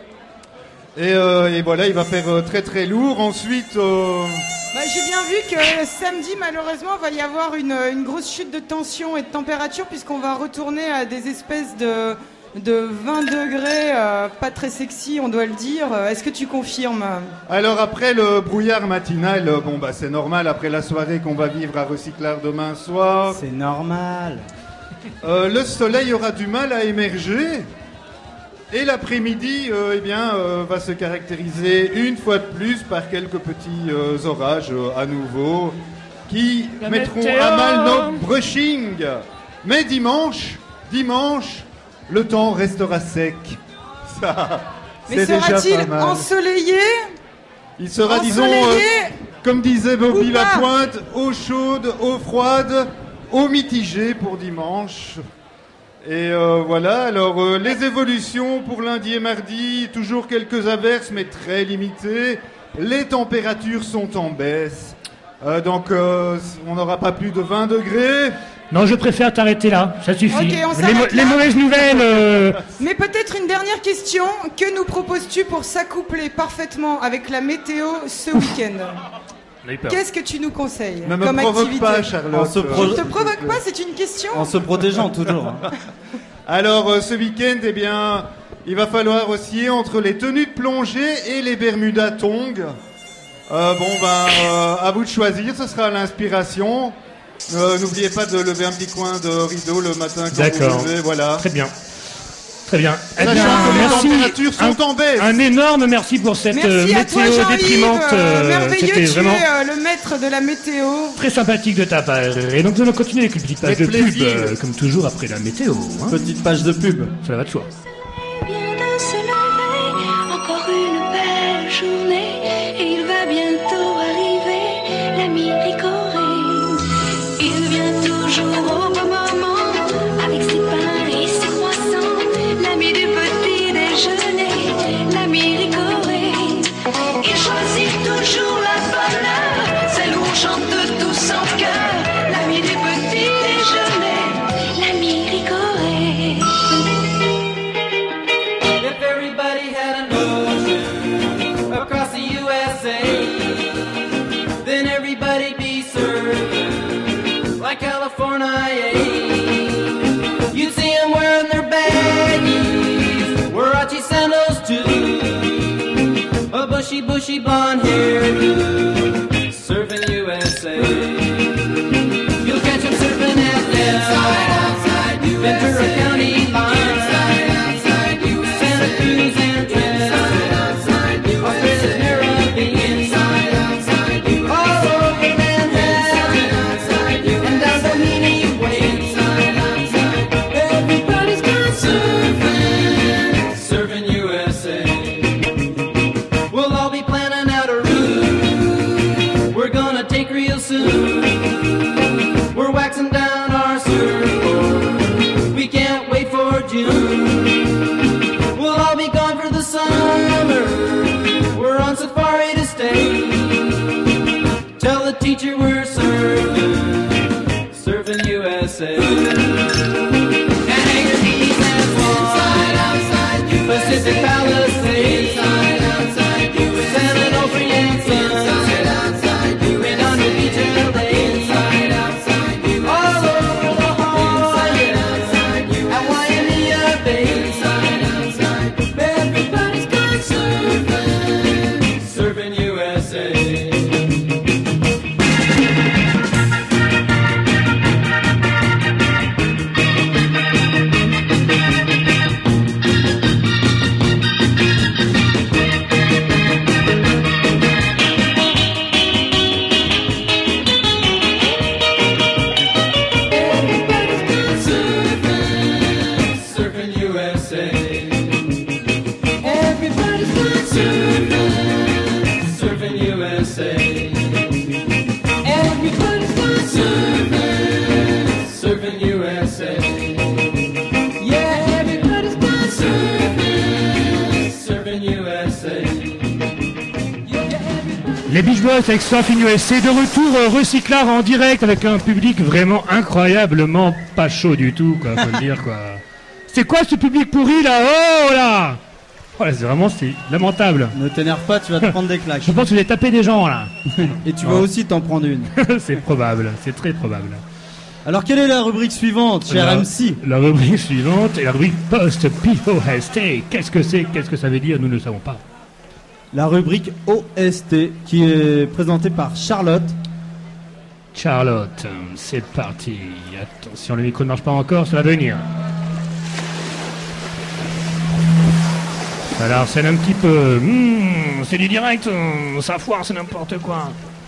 Et voilà, il va faire très très lourd. Ensuite... J'ai bien vu que samedi, malheureusement, va y avoir une grosse chute de tension et de température, puisqu'on va retourner à des espèces de 20 degrés, pas très sexy, on doit le dire. Est-ce que tu confirmes? Alors après le brouillard matinal, c'est normal, après la soirée qu'on va vivre à Recyclard demain soir. C'est normal. Le soleil aura du mal à émerger. Et l'après-midi, va se caractériser une fois de plus par quelques petits orages à nouveau qui mettront à mal notre brushing. Mais dimanche, le temps restera sec. Ça, mais sera-t-il ensoleillé? Il sera, disons, comme disait Bobby Lapointe, eau chaude, eau froide, eau mitigée pour dimanche. Et voilà, alors les évolutions pour lundi et mardi, toujours quelques averses mais très limitées. Les températures sont en baisse, donc on n'aura pas plus de 20 degrés. Non, je préfère t'arrêter là, ça suffit. Okay, on s'arrête les là. mauvaises nouvelles... Mais peut-être une dernière question, que nous proposes-tu pour s'accoupler parfaitement avec la météo ce week-end? Qu'est-ce que tu nous conseilles ne me comme provoque activité? pas, Charlotte. Je ne te provoque pas, c'est une question. En se protégeant toujours. Alors ce week-end, il va falloir osciller entre les tenues de plongée et les Bermuda tongs. À vous de choisir, ce sera l'inspiration. N'oubliez pas de lever un petit coin de rideau le matin quand vous vous levez, voilà. Très bien. Très bien. Sachant que les températures sont en baisse. Un énorme merci pour cette météo déprimante. Merveilleux, C'était vraiment le maître de la météo. très sympathique de ta part. Et donc nous allons continuer avec une petite page de pub, comme toujours après la météo. Hein. Petite page de pub. Ça va de soi. Encore une belle journée et il va bientôt arriver l'ami Ricoré. Il vient toujours au bon moment avec ses pains et ses croissants, l'ami du petit déjeuner, MIA. You'd see them wearing their baggies, Warachi sandals too, a bushy blonde hairdo, surfing USA. You'll catch them surfing at the Ventura County line, Santa Cruz and Trent, Australia's Caribbean, all over Manhattan, and down Bimini Way. Everybody's gone surfing USA. We'll all be planning out a route we're gonna take real soon. We're waxing down our surfboard, we can't wait for June. We'll all be gone for the summer, we're on safari to stay. Tell the teacher we're surfing USA. And Anchor Keys and Swan, Pacific Palisades, San Onofre and Sun, Redondo Beach and LA, all over La Jolla and Waimea Bay. Everybody's gone surfing USA. Surfing USA. Everybody's gone surfing USA. Everybody's gone surfing USA. Yeah, everybody's gone surfing USA. Les Beach Boys avec Surfing USA de retour Recyclard en direct avec un public vraiment incroyablement pas chaud du tout, quoi, faut le dire, quoi. C'est quoi ce public pourri là? Oh là! Oh là, c'est lamentable. Ne t'énerve pas, tu vas te prendre des claques. Je pense que vous avez tapé des gens là. Et tu vas aussi t'en prendre une. C'est probable, c'est très probable. Alors quelle est la rubrique suivante, cher MC? La rubrique suivante est la rubrique post-POST. Qu'est-ce que c'est? Qu'est-ce que ça veut dire? Nous ne savons pas. La rubrique OST qui est présentée par Charlotte. Charlotte, c'est parti. Attention, le micro ne marche pas encore, ça va venir. Alors, c'est un petit peu... c'est du direct, ça foire, c'est n'importe quoi.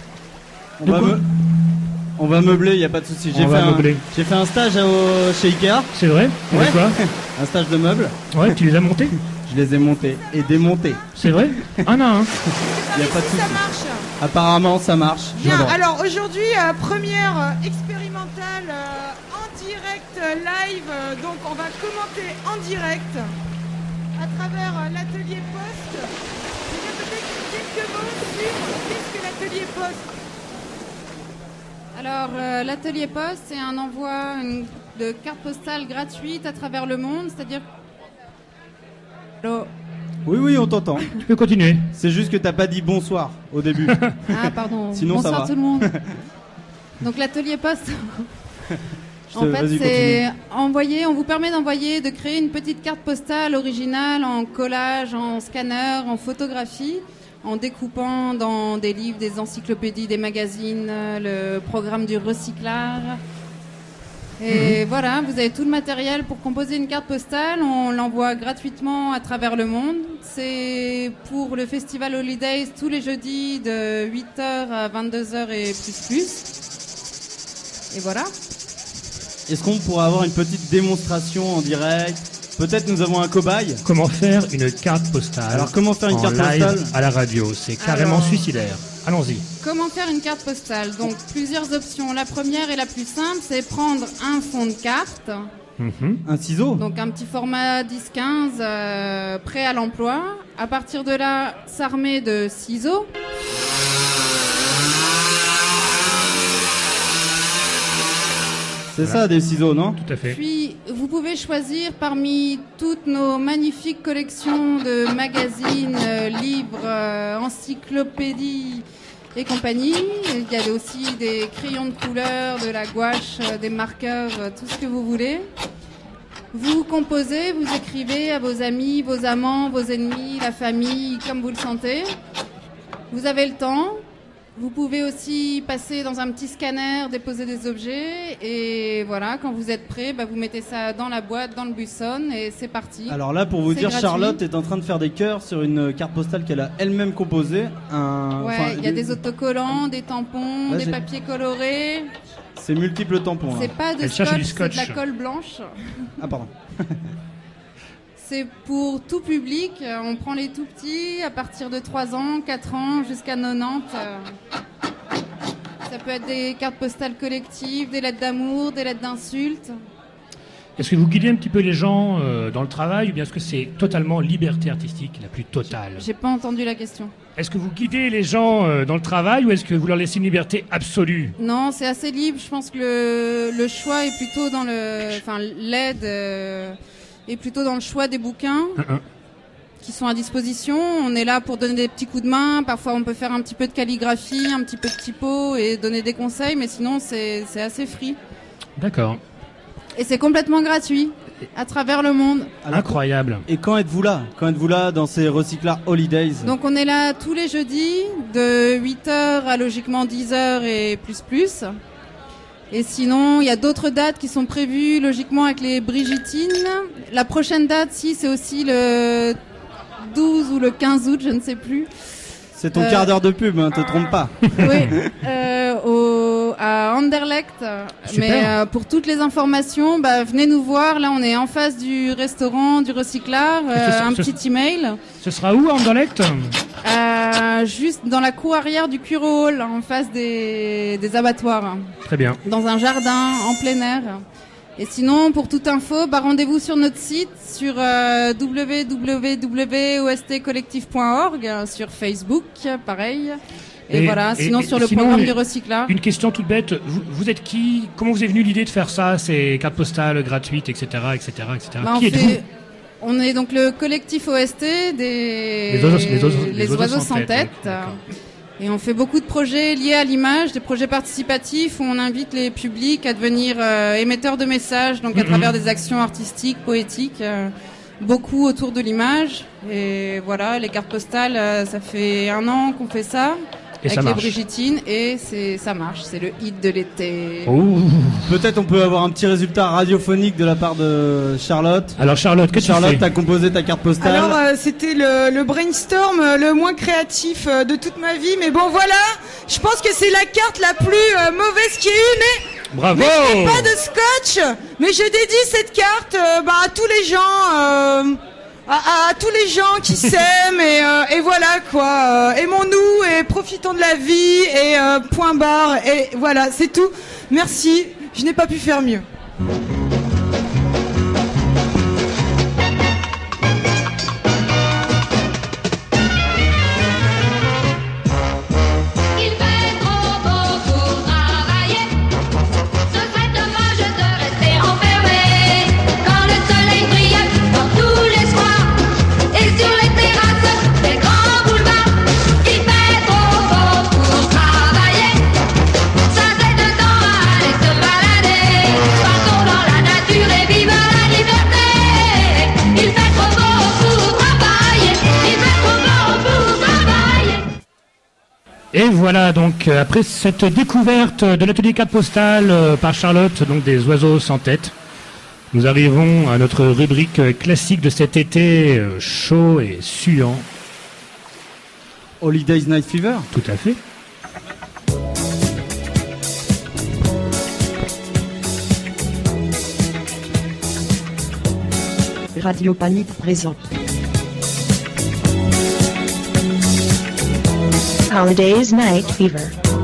On va meubler, il n'y a pas de souci. J'ai fait un stage chez Ikea. C'est vrai? Ouais. Quoi? Un stage de meubles. Ouais, tu les as montés? Je les ai montés et démontés. C'est vrai? Ah non, hein. Il n'y a pas de souci. Ça marche. Apparemment, ça marche. Bien, alors aujourd'hui, première expérimentale en direct live. Donc on va commenter en direct à travers l'atelier Post. Je vais peut-être quelques mots sur qu'est-ce que l'atelier Post. Alors, l'atelier Post, c'est un envoi de cartes postales gratuites à travers le monde, c'est-à-dire... Allô ? Oui, on t'entend. Tu peux continuer. C'est juste que t'as pas dit bonsoir au début. Ah, pardon. Sinon, bonsoir ça va. tout le monde. Donc, l'atelier Post... En fait, Vas-y, c'est envoyer, on vous permet de créer une petite carte postale originale en collage, en scanner, en photographie, en découpant dans des livres, des encyclopédies, des magazines, le programme du recyclage. Et voilà, vous avez tout le matériel pour composer une carte postale. On l'envoie gratuitement à travers le monde. C'est pour le festival Holidays tous les jeudis de 8h à 22h et plus. Et voilà. Est-ce qu'on pourrait avoir une petite démonstration en direct? Peut-être nous avons un cobaye. Comment faire une carte postale? Alors comment faire une carte live postale à la radio? C'est carrément suicidaire. Allons-y. Comment faire une carte postale? Donc plusieurs options. La première et la plus simple, c'est prendre un fond de carte. Un ciseau. Donc un petit format 10-15 prêt à l'emploi. À partir de là, s'armer de ciseaux. C'est ça, des ciseaux, non? Tout à fait. Puis, vous pouvez choisir parmi toutes nos magnifiques collections de magazines, livres, encyclopédies et compagnie. Il y a aussi des crayons de couleur, de la gouache, des marqueurs, tout ce que vous voulez. Vous composez, vous écrivez à vos amis, vos amants, vos ennemis, la famille, comme vous le sentez. Vous avez le temps. Vous pouvez aussi passer dans un petit scanner, déposer des objets. Et voilà, quand vous êtes prêt, vous mettez ça dans la boîte, dans le buisson et c'est parti. Alors là, pour vous dire, gratuit. Charlotte est en train de faire des cœurs sur une carte postale qu'elle a elle-même composée. Il y a des autocollants, des tampons, des papiers colorés. C'est multiples tampons. C'est pas de scotch, c'est de la colle blanche. Ah pardon. C'est pour tout public. On prend les tout petits à partir de 3 ans, 4 ans, jusqu'à 90. Ça peut être des cartes postales collectives, des lettres d'amour, des lettres d'insultes. Est-ce que vous guidez un petit peu les gens dans le travail ou bien est-ce que c'est totalement liberté artistique la plus totale ? J'ai pas entendu la question. Est-ce que vous guidez les gens dans le travail ou est-ce que vous leur laissez une liberté absolue ? Non, c'est assez libre. Je pense que le choix est plutôt dans l'aide est plutôt dans le choix des bouquins qui sont à disposition. On est là pour donner des petits coups de main. Parfois, on peut faire un petit peu de calligraphie, un petit peu de typo et donner des conseils, mais sinon, c'est assez free. D'accord. Et c'est complètement gratuit, à travers le monde. Alors, incroyable. Et quand êtes-vous là ? Quand êtes-vous là dans ces recyclars Holidays ? Donc on est là tous les jeudis, de 8h à logiquement 10h et plus. Et sinon, il y a d'autres dates qui sont prévues logiquement avec les Brigitines. La prochaine date, c'est aussi le 12 ou le 15 août, je ne sais plus. C'est ton quart d'heure de pub, te trompe pas. Oui, à Anderlecht. Mais pour toutes les informations, venez nous voir. Là, on est en face du restaurant du recyclard. Petit email. Ce sera où, à Anderlecht ? Juste dans la cour arrière du Curo Hall, en face des abattoirs. Très bien. Dans un jardin, en plein air. Et sinon, pour toute info, rendez-vous sur notre site, sur www.ostcollectif.org, sur Facebook, pareil. Et voilà, sinon sur le programme du recyclage. Une question toute bête, vous êtes qui ? Comment vous est venue l'idée de faire ça, ces cartes postales gratuites, etc. Qui êtes-vous ? On est donc le collectif OST des les oiseaux sans tête. Et on fait beaucoup de projets liés à l'image, des projets participatifs où on invite les publics à devenir émetteurs de messages, donc à travers des actions artistiques, poétiques, beaucoup autour de l'image. Et voilà, les cartes postales, ça fait 1 an qu'on fait ça. Et avec les Brigitines, et ça marche, c'est le hit de l'été. Peut-être on peut avoir un petit résultat radiophonique de la part de Charlotte. Alors Charlotte, qu'est-ce que tu fais ? Charlotte, t'as composé ta carte postale. Alors c'était le brainstorm le moins créatif de toute ma vie, mais bon voilà, je pense que c'est la carte la plus mauvaise qui ait eu, mais... Bravo. Mais je n'ai pas de scotch, mais je dédie cette carte à tous les gens... À tous les gens qui s'aiment et voilà quoi, aimons-nous et profitons de la vie et point barre et voilà, c'est tout. Merci, je n'ai pas pu faire mieux. Et voilà donc après cette découverte de l'atelier carte postale par Charlotte, donc des oiseaux sans tête, nous arrivons à notre rubrique classique de cet été chaud et suant. Holidays Night Fever ? Tout à fait. Radio Panique présente Holidays Night Fever.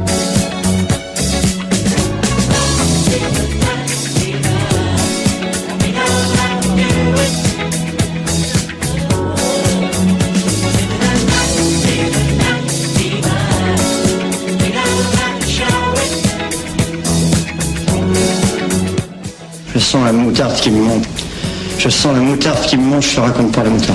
Je sens la moutarde qui me monte. Je sens la moutarde qui me monte, je te raconte pas la moutarde.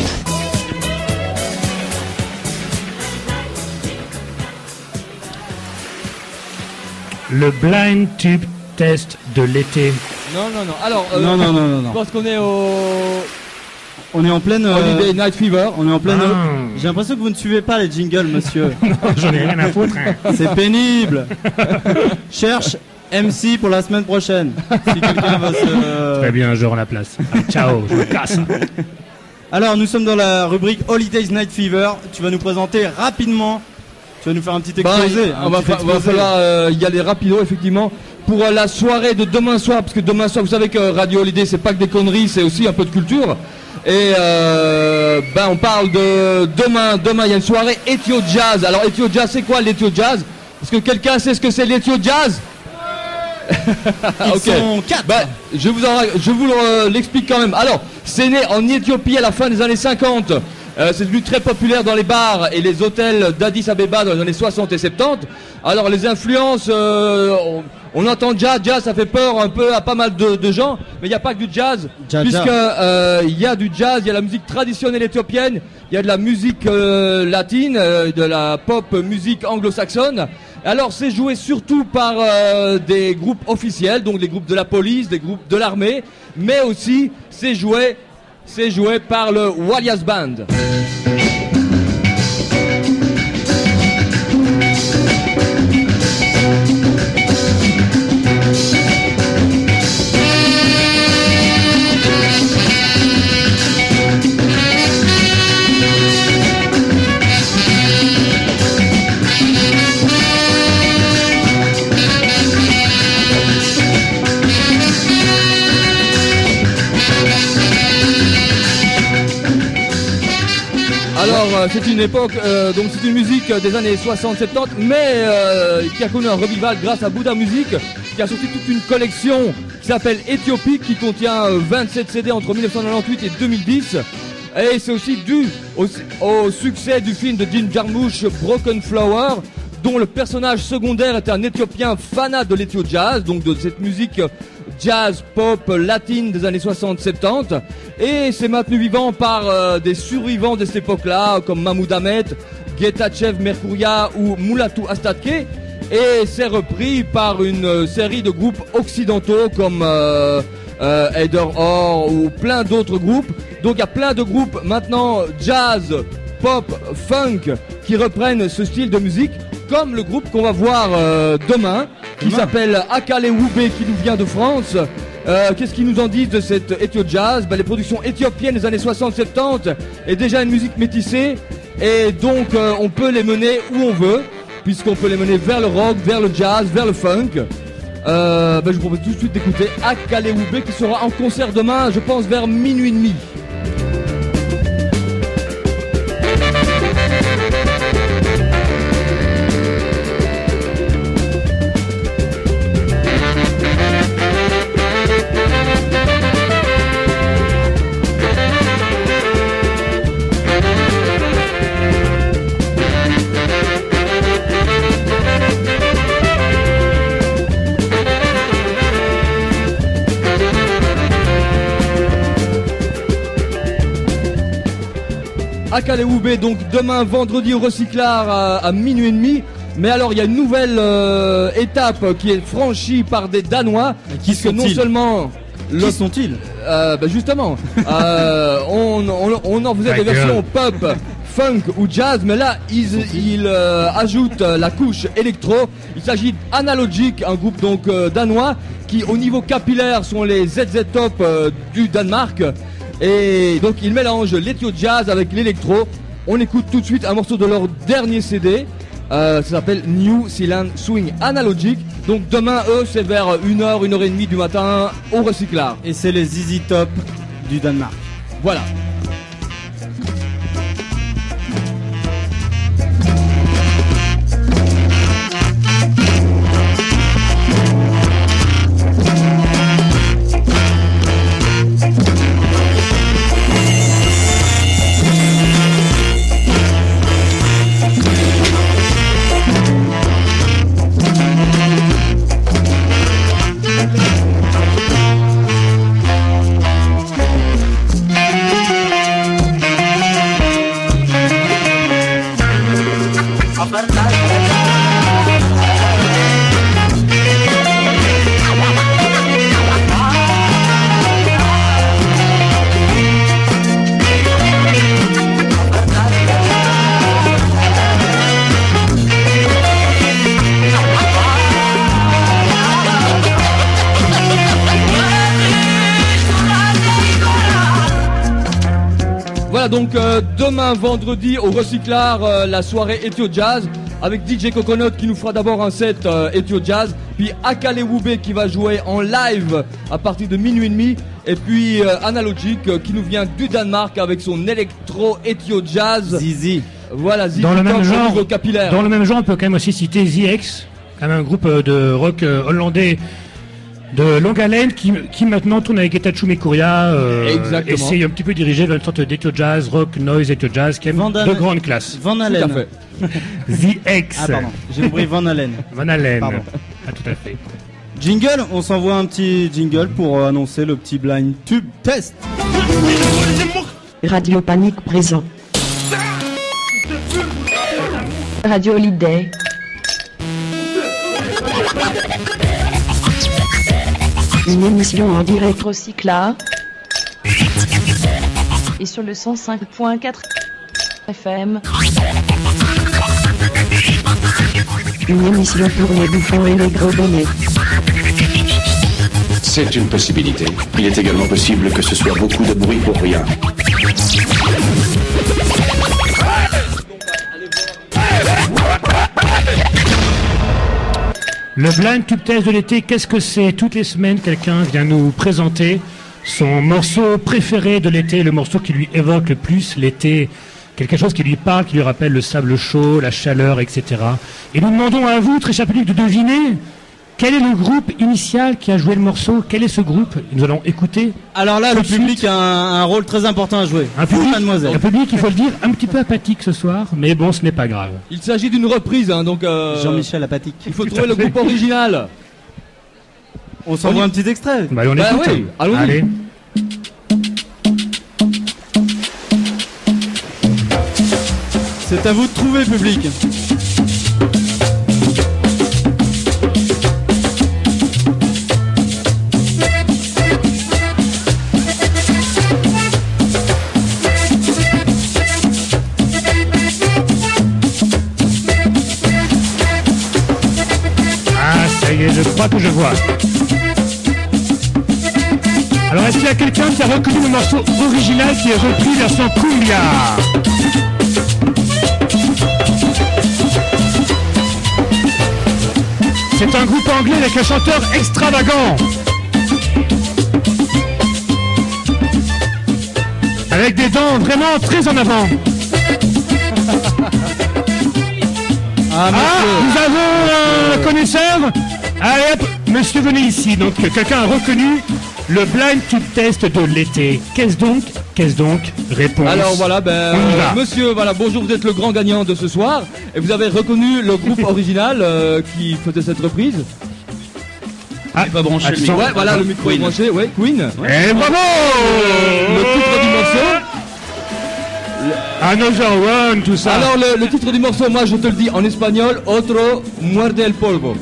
le blind tube test de l'été. Non. Alors, Non. je pense qu'on est On est en pleine Holiday Night Fever. On est en pleine. J'ai l'impression que vous ne suivez pas les jingles, monsieur. Non, j'en ai rien à foutre. C'est pénible. Cherche MC pour la semaine prochaine. Si quelqu'un veut se. Très bien, je rends la place. Ciao, je me casse. Alors, nous sommes dans la rubrique Holidays Night Fever. Tu vas nous présenter rapidement. Tu vas nous faire un petit exposé. Va falloir y aller rapido, effectivement. Pour la soirée de demain soir, parce que demain soir, vous savez que Radio Holiday, c'est pas que des conneries, c'est aussi un peu de culture. Et on parle de demain. Demain, il y a une soirée Ethio Jazz. Alors, Ethio Jazz, c'est quoi l'Ethio Jazz? Est-ce que quelqu'un sait ce que c'est l'Ethio Jazz? Ils sont 4. Je vous l'explique quand même. Alors, c'est né en Éthiopie à la fin des années 50. C'est devenu très populaire dans les bars et les hôtels d'Addis Abeba dans les années 60 et 70. Alors, les influences, on entend jazz, ça fait peur un peu à pas mal de gens, mais il n'y a pas que du jazz, puisque il y a du jazz, il y a la musique traditionnelle éthiopienne, il y a de la musique latine, de la pop musique anglo-saxonne. Alors c'est joué surtout par des groupes officiels, donc des groupes de la police, des groupes de l'armée, mais aussi c'est joué par le Walias Band. Alors c'est une époque, donc c'est une musique des années 60-70, mais qui a connu un revival grâce à Bouddha Music, qui a sorti toute une collection qui s'appelle Éthiopique, qui contient 27 CD entre 1998 et 2010. Et c'est aussi dû au succès du film de Jim Jarmusch, Broken Flower, dont le personnage secondaire était un Éthiopien fanat de l'Ethio Jazz, donc de cette musique jazz pop latine des années 60-70, et c'est maintenu vivant par des survivants de cette époque-là comme Mahmoud Ahmed, Getachew Mercouria ou Mulatu Astatke, et c'est repris par une série de groupes occidentaux comme Eder Or ou plein d'autres groupes. Donc il y a plein de groupes maintenant jazz, pop, funk qui reprennent ce style de musique, comme le groupe qu'on va voir demain, qui s'appelle Akale Wube, qui nous vient de France. Qu'est-ce qu'ils nous en disent de cette Ethio Jazz? Les productions éthiopiennes des années 60-70 est déjà une musique métissée, et donc on peut les mener où on veut, puisqu'on peut les mener vers le rock, vers le jazz, vers le funk. Je vous propose tout de suite d'écouter Akale Wube, qui sera en concert demain, je pense vers minuit et demi. Akale Wube, donc demain vendredi au Recyclard à minuit et demi. Mais alors il y a une nouvelle étape qui est franchie par des Danois. Qui sont-ils? Qui sont-ils? Justement, on en faisait des versions pop, funk ou jazz, mais là ils ajoutent la couche électro. Il s'agit d'Analogic, un groupe donc danois qui au niveau capillaire sont les ZZ Top du Danemark. Et donc ils mélangent l'Ethio Jazz avec l'électro. On écoute tout de suite un morceau de leur dernier CD. Ça s'appelle New Zealand Swing Analogic. Donc demain, eux, c'est vers 1h, 1h30 du matin au Recyclard. Et c'est les ZZ Top du Danemark. Voilà. voilà, donc demain vendredi au Recyclard, la soirée Ethio Jazz avec DJ Coconut qui nous fera d'abord un set Ethio Jazz, puis Akale Woube qui va jouer en live à partir de minuit et demi, et puis Analogic qui nous vient du Danemark avec son électro Ethio Jazz. Zizi. Voilà, Zizi Dans le même Top au genre, niveau capillaire. dans le même genre, on peut quand même aussi citer ZX, quand même un groupe de rock hollandais de longue haleine qui maintenant tourne avec Etachu Mekuria et c'est un petit peu dirigé vers une sorte d'Ethio Jazz, rock, noise, Ethio Jazz, qui est de grande classe. Van Halen. Tout à fait. ZX. Ah pardon, j'ai compris Van Halen. Van Halen. Pardon. Ah, tout à fait. Jingle, on s'envoie un petit jingle pour annoncer le petit blind tube test. Radio Panique présent. Radio Holiday. Une émission en direct Recyclard. Et sur le 105.4 FM. Une émission pour les bouffons et les gros bonnets. C'est une possibilité. Il est également possible que ce soit beaucoup de bruit pour rien. Le blind tube test de l'été, qu'est-ce que c'est? Toutes les semaines, quelqu'un vient nous présenter son morceau préféré de l'été, le morceau qui lui évoque le plus l'été, quelque chose qui lui parle, qui lui rappelle le sable chaud, la chaleur, etc. Et nous demandons à vous, très cher public, de deviner quel est le groupe initial qui a joué le morceau. Quel est ce groupe? Nous allons écouter. Alors là, le public a un rôle très important à jouer. Un public, mademoiselle. Un public, il faut le dire, un petit peu apathique ce soir, mais bon, ce n'est pas grave. Il s'agit d'une reprise, hein, donc Jean-Michel apathique. il faut trouver le groupe original. On s'envoie un petit extrait. Bah, on écoute. Oui, allons-y. Allez. C'est à vous de trouver, public. Je crois que je vois. Alors, est-ce qu'il y a quelqu'un qui a reconnu le morceau original qui est repris version Cumbia? C'est un groupe anglais avec un chanteur extravagant. Avec des dents vraiment très en avant. Nous avons un connaisseur. Allez hop, monsieur, venez ici. Donc, quelqu'un a reconnu le blind tube test de l'été. Qu'est-ce donc? Réponse. Alors voilà, monsieur, voilà, bonjour, vous êtes le grand gagnant de ce soir. Et vous avez reconnu le groupe original qui faisait cette reprise. Ah, pas branché le micro. Ouais, voilà, le micro est branché, ouais, Queen. Et bravo! Le titre du morceau. Another One, tout ça. Alors le titre du morceau, moi je te le dis en espagnol, Otro muerde el polvo.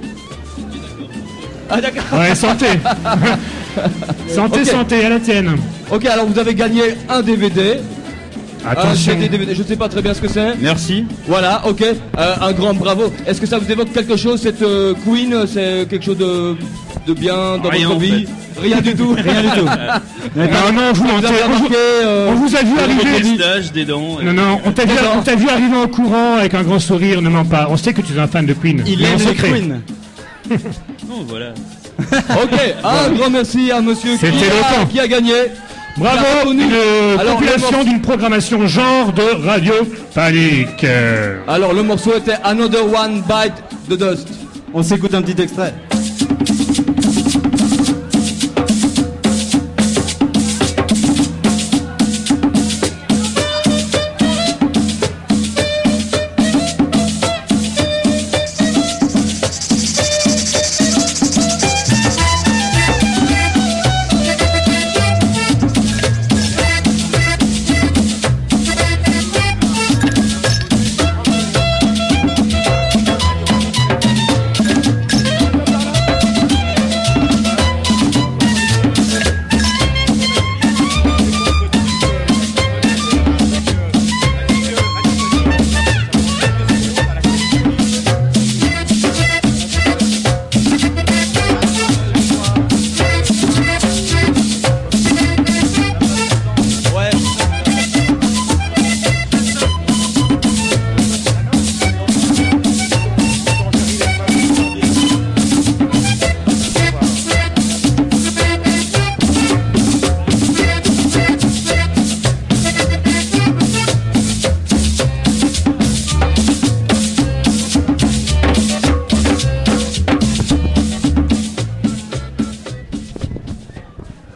Ah d'accord. Ouais, santé. Santé, Okay. santé, à la tienne. Ok, alors vous avez gagné un DVD. Attention. Un DVD, je ne sais pas très bien ce que c'est. Merci. Voilà, ok. Un grand bravo. Est-ce que ça vous évoque quelque chose, cette Queen? C'est quelque chose de bien dans Rien, votre en vie? Rien du tout. Rien du tout. Non, on vous a vu arriver. Des stages, des dents. Non, on t'a vu arriver en courant avec un grand sourire, ne mens pas. On sait que tu es un fan de Queen. Il mais est en le secret. Queen. Non, voilà. Ok, un grand merci à monsieur C'était le temps. qui a gagné. Bravo, une Alors, compilation d'une programmation genre de Radio Panique. Alors le morceau était Another One Bite the Dust. On s'écoute un petit extrait.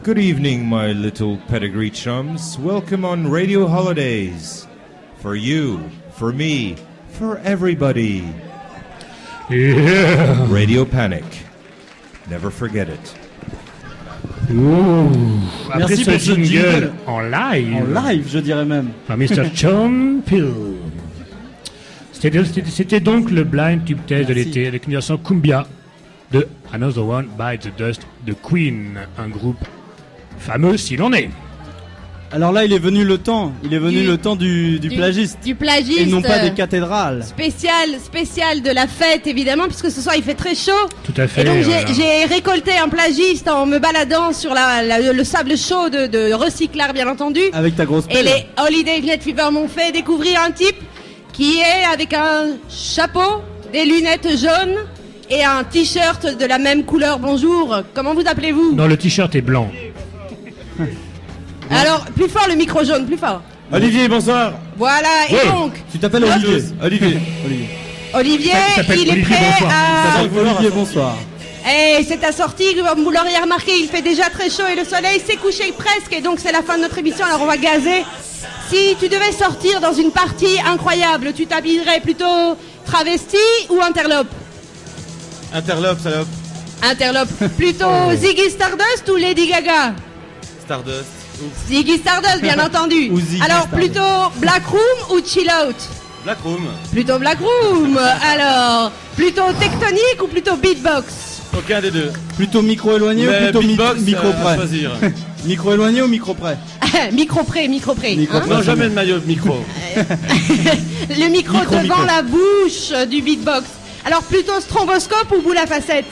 Good evening, my little pedigree chums. Welcome on Radio Holidays. For you, for me, for everybody. Yeah. Radio Panic. Never forget it. Après Merci ce pour ce jingle jingle. en live. En live, je dirais même. Par Mr. John Peel. C'était donc le blind tube test de l'été avec une version Cumbia de Another One Bites the Dust de Queen, un groupe fameux s'il en est. Alors là, il est venu le temps du plagiste. Du plagiste. Et non pas des cathédrales. Spécial de la fête, évidemment, puisque ce soir il fait très chaud. Tout à fait. Et donc voilà. j'ai récolté un plagiste en me baladant sur le sable chaud de Recyclard, bien entendu. Avec ta grosse Et pelle. les Holiday Net Fever m'ont fait découvrir un type qui est avec un chapeau, des lunettes jaunes et un t-shirt de la même couleur. Bonjour, comment vous appelez-vous? Non, le t-shirt est blanc. Alors, plus fort le micro jaune, plus fort. Olivier, bonsoir. Voilà, et Ouais. donc Tu t'appelles Olivier. Olivier, s'appelle il est Olivier, prêt bonsoir. à... Il s'appelle Olivier, bonsoir. Et c'est assorti, comme vous l'auriez remarqué, il fait déjà très chaud et le soleil s'est couché presque, et donc c'est la fin de notre émission, alors on va gazer. Si tu devais sortir dans une partie incroyable, tu t'habillerais plutôt travesti ou interlope? Interlope, salope. Interlope. Plutôt Ziggy Stardust ou Lady Gaga? Stardust. Ziggy Stardust, bien entendu. Ou Ziggy Alors Stardust. plutôt Black Room ou Chill Out? Black Room. Plutôt Black Room. Alors, plutôt tectonique ou plutôt beatbox? Aucun des deux. Plutôt micro éloigné ou Mais plutôt beatbox, micro à près? choisir. Micro éloigné ou micro près? Micro près. Hein? Non, jamais de maillot de micro. Le micro devant micro. la bouche du beatbox. Alors plutôt stromboscope ou boule à facettes?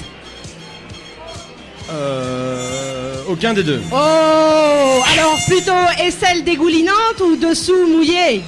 Aucun des deux. Oh, alors plutôt aisselle dégoulinante ou dessous mouillé?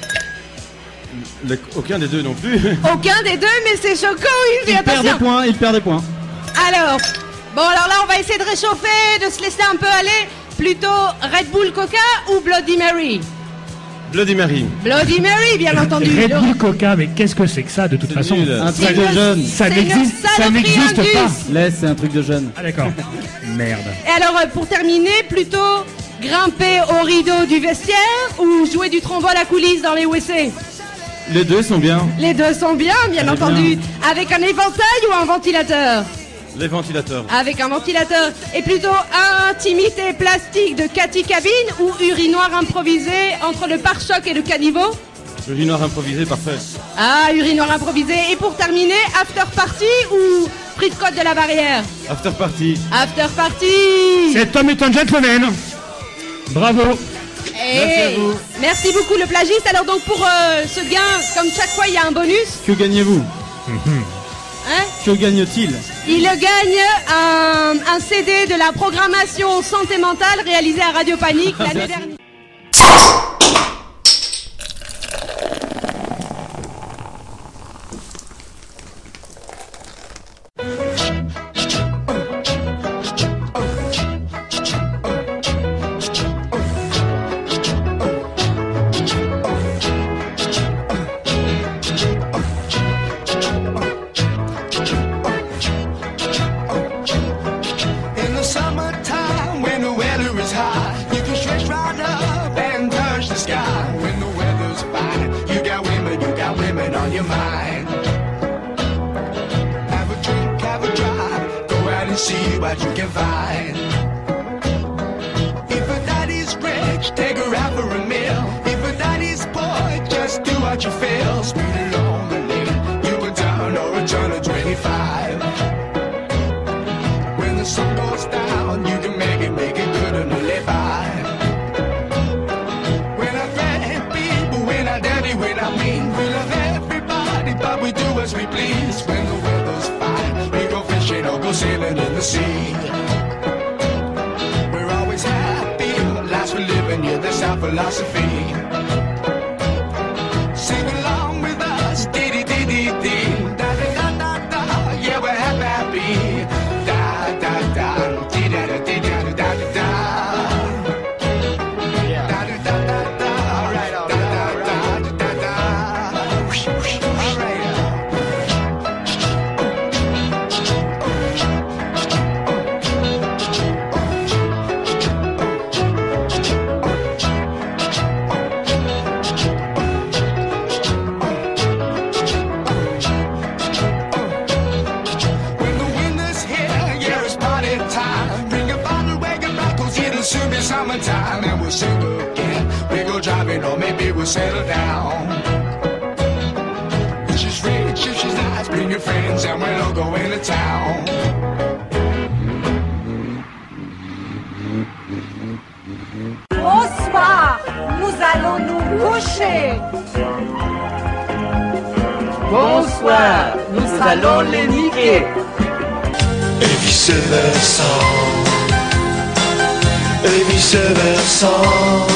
Aucun des deux non plus. Aucun des deux, mais c'est choquant, il Il perd des points, il perd des points. Alors, bon, alors là, on va essayer de réchauffer, de se laisser un peu aller. Plutôt Red Bull Coca ou Bloody Mary? Bloody Mary. Bloody Mary, bien entendu. Red Bull Coca, mais qu'est-ce que c'est que ça de toute façon? Un truc de jeune. Ça c'est une n'existe saloperie pas. indus. Laisse, c'est un truc de jeune. Ah d'accord. Merde. Et alors, pour terminer, plutôt grimper au rideau du vestiaire ou jouer du trombone à coulisses dans les WC? Les deux sont bien. Les deux sont bien entendu. Avec un éventail ou un ventilateur? Les ventilateurs. Avec un ventilateur. Et plutôt intimité plastique de Cathy Cabine ou urinoir improvisé entre le pare-choc et le caniveau? Urinoir improvisé, parfait. Ah, urinoir improvisé. Et pour terminer, after party ou prix de code de la barrière? After party. After party. Cet homme est un gentleman. Bravo. Merci à vous. Merci beaucoup le plagiste. Alors donc pour ce gain, comme chaque fois il y a un bonus. Que gagnez-vous? Hein? Que gagne-t-il? Il gagne un CD de la programmation santé mentale réalisée à Radio Panique l'année dernière. In the summertime, when the weather is hot, you can stretch right up and touch the sky. When the weather's fine, you got women on your mind. Have a drink, have a drive, go out and see what you can find. If a daddy's rich, take her out for a meal. If a daddy's poor, just do what you feel. Speed along the lane, you go down or a turn of 25. When the sun goes down, you can make it good and live by. When I grab people, when I daddy, when I mean, we love everybody, but we do as we please. When the weather's fine, we go fishing or go sailing in the sea. We're always happy, lives we're living, yeah, that's our philosophy. Sing along with us, dee-dee-dee-dee-dee, da-da-da-da-da, yeah, we're happy. be summertime and we'll sing again. We go driving or maybe we'll settle down. If she's rich, if she's nice, bring your friends and we'll all go into town. Bonsoir, nous allons nous coucher. Bonsoir, nous allons les niquer. Et vice versa. Et vice versa.